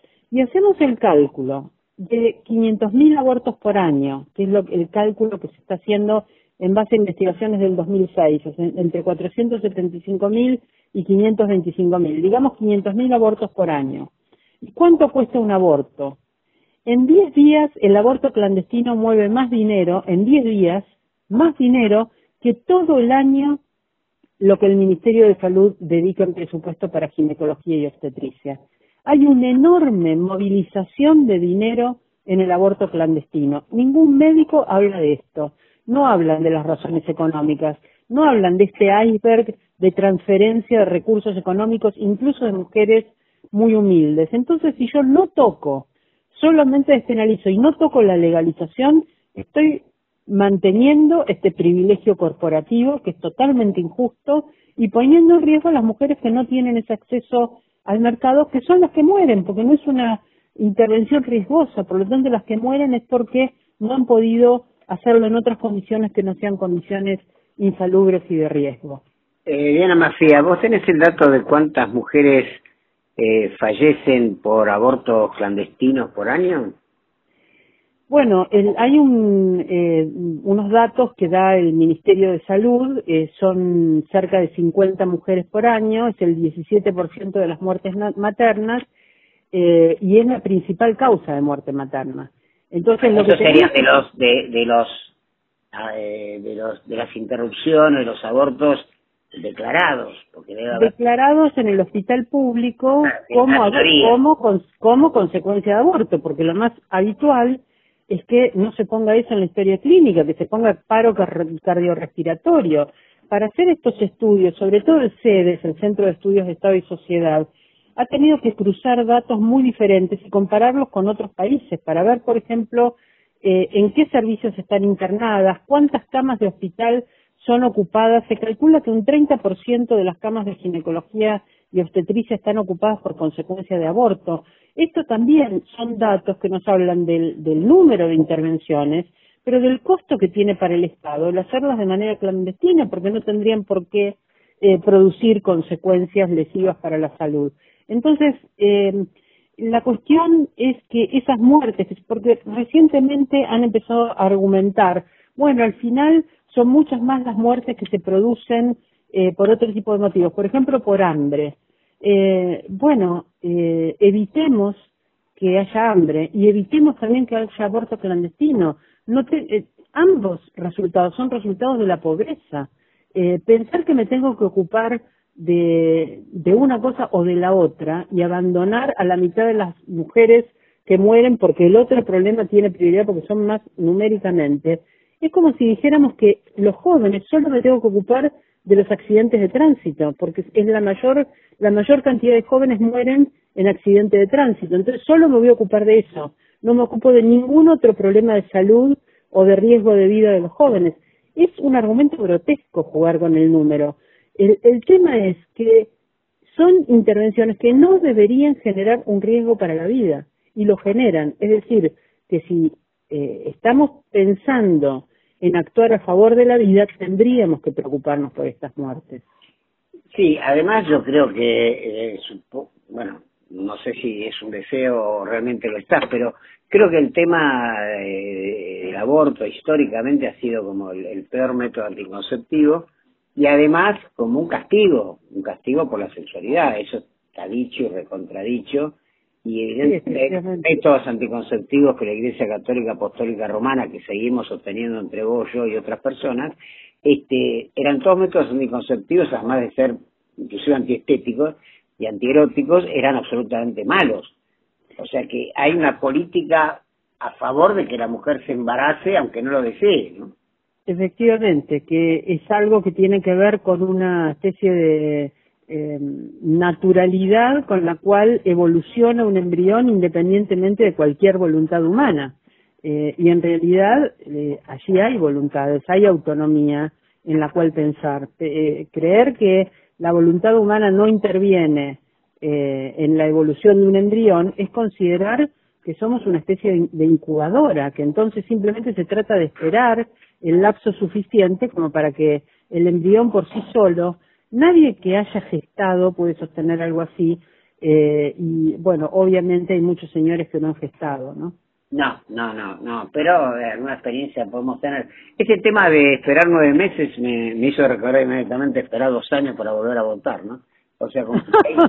y hacemos el cálculo de quinientos mil abortos por año, que es lo, el cálculo que se está haciendo en base a investigaciones del dos mil seis, o sea, entre cuatrocientos setenta y cinco mil y quinientos veinticinco mil, digamos quinientos mil abortos por año. ¿Y cuánto cuesta un aborto? En diez días el aborto clandestino mueve más dinero, en diez días, más dinero que todo el año lo que el Ministerio de Salud dedica en presupuesto para ginecología y obstetricia. Hay una enorme movilización de dinero en el aborto clandestino. Ningún médico habla de esto, no hablan de las razones económicas, no hablan de este iceberg de transferencia de recursos económicos, incluso de mujeres muy humildes. Entonces, si yo no toco, solamente despenalizo y no toco la legalización, estoy manteniendo este privilegio corporativo que es totalmente injusto y poniendo en riesgo a las mujeres que no tienen ese acceso al mercado, que son las que mueren, porque no es una intervención riesgosa, por lo tanto las que mueren es porque no han podido hacerlo en otras condiciones que no sean condiciones insalubres y de riesgo. Eh, Diana Mafia, ¿vos tenés el dato de cuántas mujeres eh, fallecen por abortos clandestinos por año? Bueno, el, hay un, eh, unos datos que da el Ministerio de Salud, eh, son cerca de cincuenta mujeres por año, es el diecisiete por ciento de las muertes maternas, eh, y es la principal causa de muerte materna. Entonces, lo Eso que sería tenemos... de los de, de los eh, de los de las interrupciones, de los abortos declarados, porque debe haber... declarados en el hospital público como, como, como, como consecuencia de aborto, porque lo más habitual es que no se ponga eso en la historia clínica, que se ponga paro cardiorrespiratorio. Para hacer estos estudios, sobre todo el CEDES, el Centro de Estudios de Estado y Sociedad, ha tenido que cruzar datos muy diferentes y compararlos con otros países para ver, por ejemplo, eh, en qué servicios están internadas, cuántas camas de hospital son ocupadas. Se calcula que un treinta por ciento de las camas de ginecología y obstetricia están ocupadas por consecuencia de aborto. Esto también son datos que nos hablan del, del número de intervenciones, pero del costo que tiene para el Estado el hacerlas de manera clandestina, porque no tendrían por qué eh, producir consecuencias lesivas para la salud. Entonces, eh, la cuestión es que esas muertes, porque recientemente han empezado a argumentar, bueno, al final son muchas más las muertes que se producen eh, por otro tipo de motivos, por ejemplo, por hambre. Eh, bueno, eh, evitemos que haya hambre y evitemos también que haya aborto clandestino. No te, eh, ambos resultados son resultados de la pobreza. Eh, pensar que me tengo que ocupar de, de una cosa o de la otra y abandonar a la mitad de las mujeres que mueren porque el otro problema tiene prioridad porque son más numéricamente, es como si dijéramos que los jóvenes solo me tengo que ocupar de los accidentes de tránsito, porque es la mayor la mayor cantidad de jóvenes mueren en accidentes de tránsito, entonces solo me voy a ocupar de eso, no me ocupo de ningún otro problema de salud o de riesgo de vida de los jóvenes. Es un argumento grotesco jugar con el número. El, el tema es que son intervenciones que no deberían generar un riesgo para la vida, y lo generan, es decir, que si eh, estamos pensando en actuar a favor de la vida, tendríamos que preocuparnos por estas muertes. Sí, además yo creo que, eh, supo, bueno, no sé si es un deseo o realmente lo está, pero creo que el tema eh, del aborto históricamente ha sido como el, el peor método anticonceptivo y además como un castigo, un castigo por la sexualidad, eso está dicho y recontradicho. Y evidentemente sí, métodos anticonceptivos que la Iglesia Católica Apostólica Romana, que seguimos sosteniendo entre vos, yo y otras personas, este, eran todos métodos anticonceptivos, además de ser inclusive antiestéticos y antieróticos, eran absolutamente malos. O sea que hay una política a favor de que la mujer se embarace aunque no lo desee, ¿no? Efectivamente, que es algo que tiene que ver con una especie de Eh, naturalidad con la cual evoluciona un embrión independientemente de cualquier voluntad humana. Eh, y en realidad eh, allí hay voluntades, hay autonomía en la cual pensar. Eh, creer que la voluntad humana no interviene eh, en la evolución de un embrión es considerar que somos una especie de, de incubadora, que entonces simplemente se trata de esperar el lapso suficiente como para que el embrión por sí solo. Nadie que haya gestado puede sostener algo así, eh, y bueno, obviamente hay muchos señores que no han gestado, ¿no? No, no, no, no, pero eh, alguna experiencia podemos tener. Ese tema de esperar nueve meses me, me hizo recordar inmediatamente esperar dos años para volver a votar, ¿no? O sea, como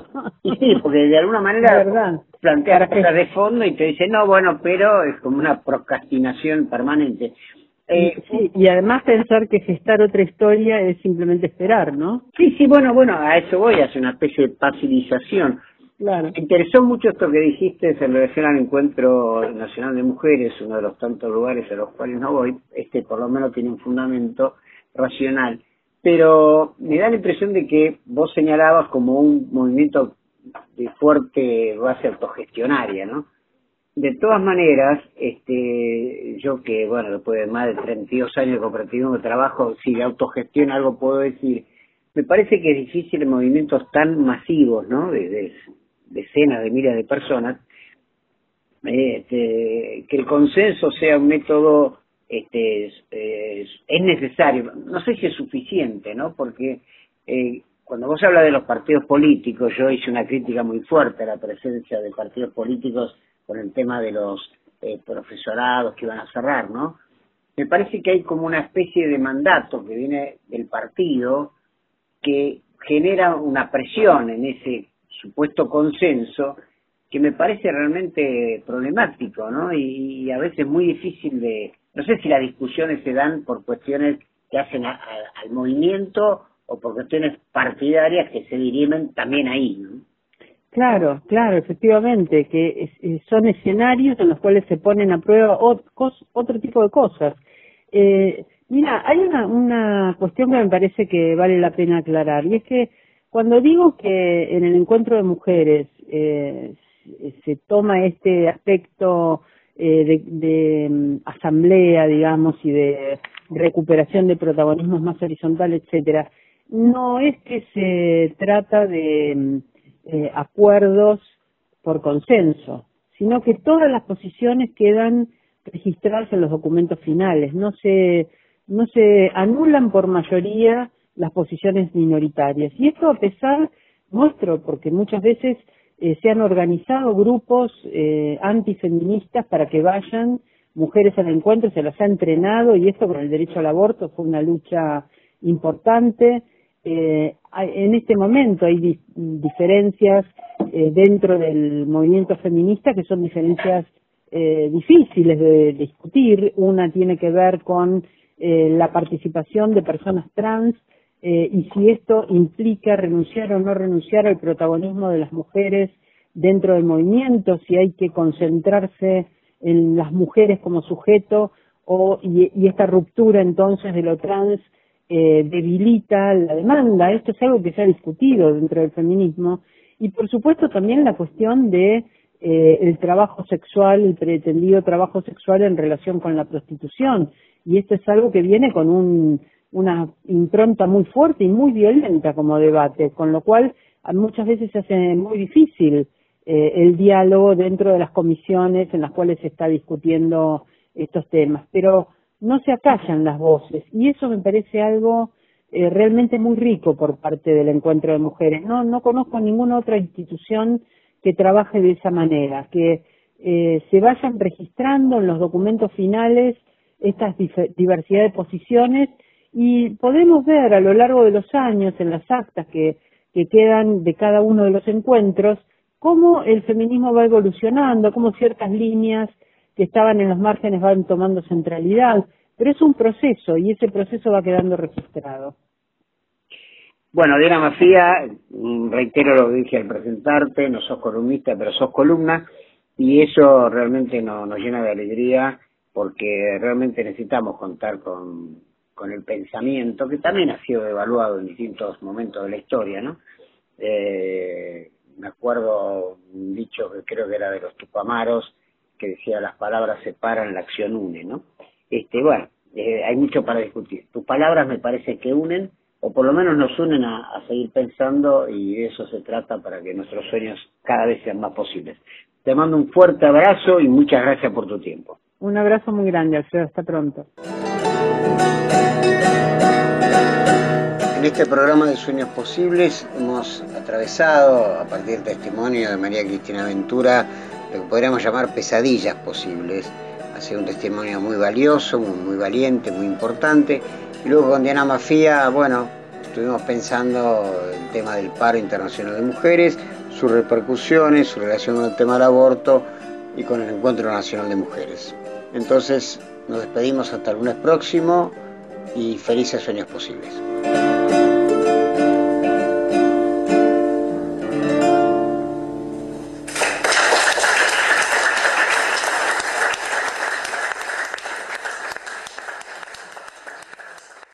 sí, porque de alguna manera plantear cosas de fondo y te dicen, no, bueno, pero es como una procrastinación permanente. Eh, sí, y además pensar que gestar otra historia es simplemente esperar, ¿no? Sí, sí, bueno, bueno, a eso voy, hace una especie de pasilización. Claro. Me interesó mucho esto que dijiste en relación al Encuentro Nacional de Mujeres, uno de los tantos lugares a los cuales no voy. Este por lo menos tiene un fundamento racional, pero me da la impresión de que vos señalabas como un movimiento de fuerte base autogestionaria, ¿no? De todas maneras, este, yo que, bueno, después de más de treinta y dos años de cooperativismo de trabajo, si de autogestión algo puedo decir, me parece que es difícil en movimientos tan masivos, ¿no? De, de decenas de miles de personas, este, que el consenso sea un método, este, es, es necesario. No sé si es suficiente, ¿no? Porque eh, cuando vos hablas de los partidos políticos, yo hice una crítica muy fuerte a la presencia de partidos políticos con el tema de los eh, profesorados que iban a cerrar, ¿no? Me parece que hay como una especie de mandato que viene del partido que genera una presión en ese supuesto consenso que me parece realmente problemático, ¿no? Y, y a veces muy difícil de... No sé si las discusiones se dan por cuestiones que hacen a, a, al movimiento o por cuestiones partidarias que se dirimen también ahí, ¿no? Claro, claro, efectivamente, que es, son escenarios en los cuales se ponen a prueba ot, cos, otro tipo de cosas. Eh, mira, hay una, una cuestión que me parece que vale la pena aclarar, y es que cuando digo que en el encuentro de mujeres eh, se toma este aspecto eh, de, de um, asamblea, digamos, y de recuperación de protagonismos más horizontal, etcétera, no es que se trata de eh, acuerdos por consenso, sino que todas las posiciones quedan registradas en los documentos finales, no se no se anulan por mayoría las posiciones minoritarias. Y esto a pesar nuestro, porque muchas veces eh, se han organizado grupos eh, antifeministas para que vayan mujeres al encuentro, se las ha entrenado, y esto con el derecho al aborto fue una lucha importante. Eh, en este momento hay di diferencias eh, dentro del movimiento feminista que son diferencias eh, difíciles de discutir. Una tiene que ver con eh, la participación de personas trans eh, y si esto implica renunciar o no renunciar al protagonismo de las mujeres dentro del movimiento, si hay que concentrarse en las mujeres como sujeto o y, y esta ruptura entonces de lo trans eh, debilita la demanda. Esto es algo que se ha discutido dentro del feminismo, y por supuesto también la cuestión de eh, el trabajo sexual, el pretendido trabajo sexual en relación con la prostitución, y esto es algo que viene con un, una impronta muy fuerte y muy violenta como debate, con lo cual muchas veces se hace muy difícil eh, el diálogo dentro de las comisiones en las cuales se está discutiendo estos temas, pero no se acallan las voces, y eso me parece algo eh, realmente muy rico por parte del Encuentro de Mujeres. No, no conozco ninguna otra institución que trabaje de esa manera, que eh, se vayan registrando en los documentos finales estas diversidad de posiciones, y podemos ver a lo largo de los años en las actas que, que quedan de cada uno de los encuentros cómo el feminismo va evolucionando, cómo ciertas líneas que estaban en los márgenes van tomando centralidad, pero es un proceso y ese proceso va quedando registrado. Bueno, Diana Mafía, reitero lo que dije al presentarte, no sos columnista, pero sos columna, y eso realmente no, nos llena de alegría, porque realmente necesitamos contar con, con el pensamiento, que también ha sido evaluado en distintos momentos de la historia, ¿no? Eh, me acuerdo un dicho que creo que era de los Tupamaros, que decía: las palabras separan, la acción une, ¿no? Este, bueno, eh, hay mucho para discutir. Tus palabras me parece que unen, o por lo menos nos unen a, a seguir pensando, y de eso se trata para que nuestros sueños cada vez sean más posibles. Te mando un fuerte abrazo y muchas gracias por tu tiempo. Un abrazo muy grande, Alfredo. Hasta pronto. En este programa de Sueños Posibles hemos atravesado, a partir del testimonio de María Cristina Ventura, lo que podríamos llamar pesadillas posibles. Ha sido un testimonio muy valioso, muy, muy valiente, muy importante. Y luego con Diana Mafía, bueno, estuvimos pensando el tema del paro internacional de mujeres, sus repercusiones, su relación con el tema del aborto y con el Encuentro Nacional de Mujeres. Entonces, nos despedimos hasta el lunes próximo y felices sueños posibles.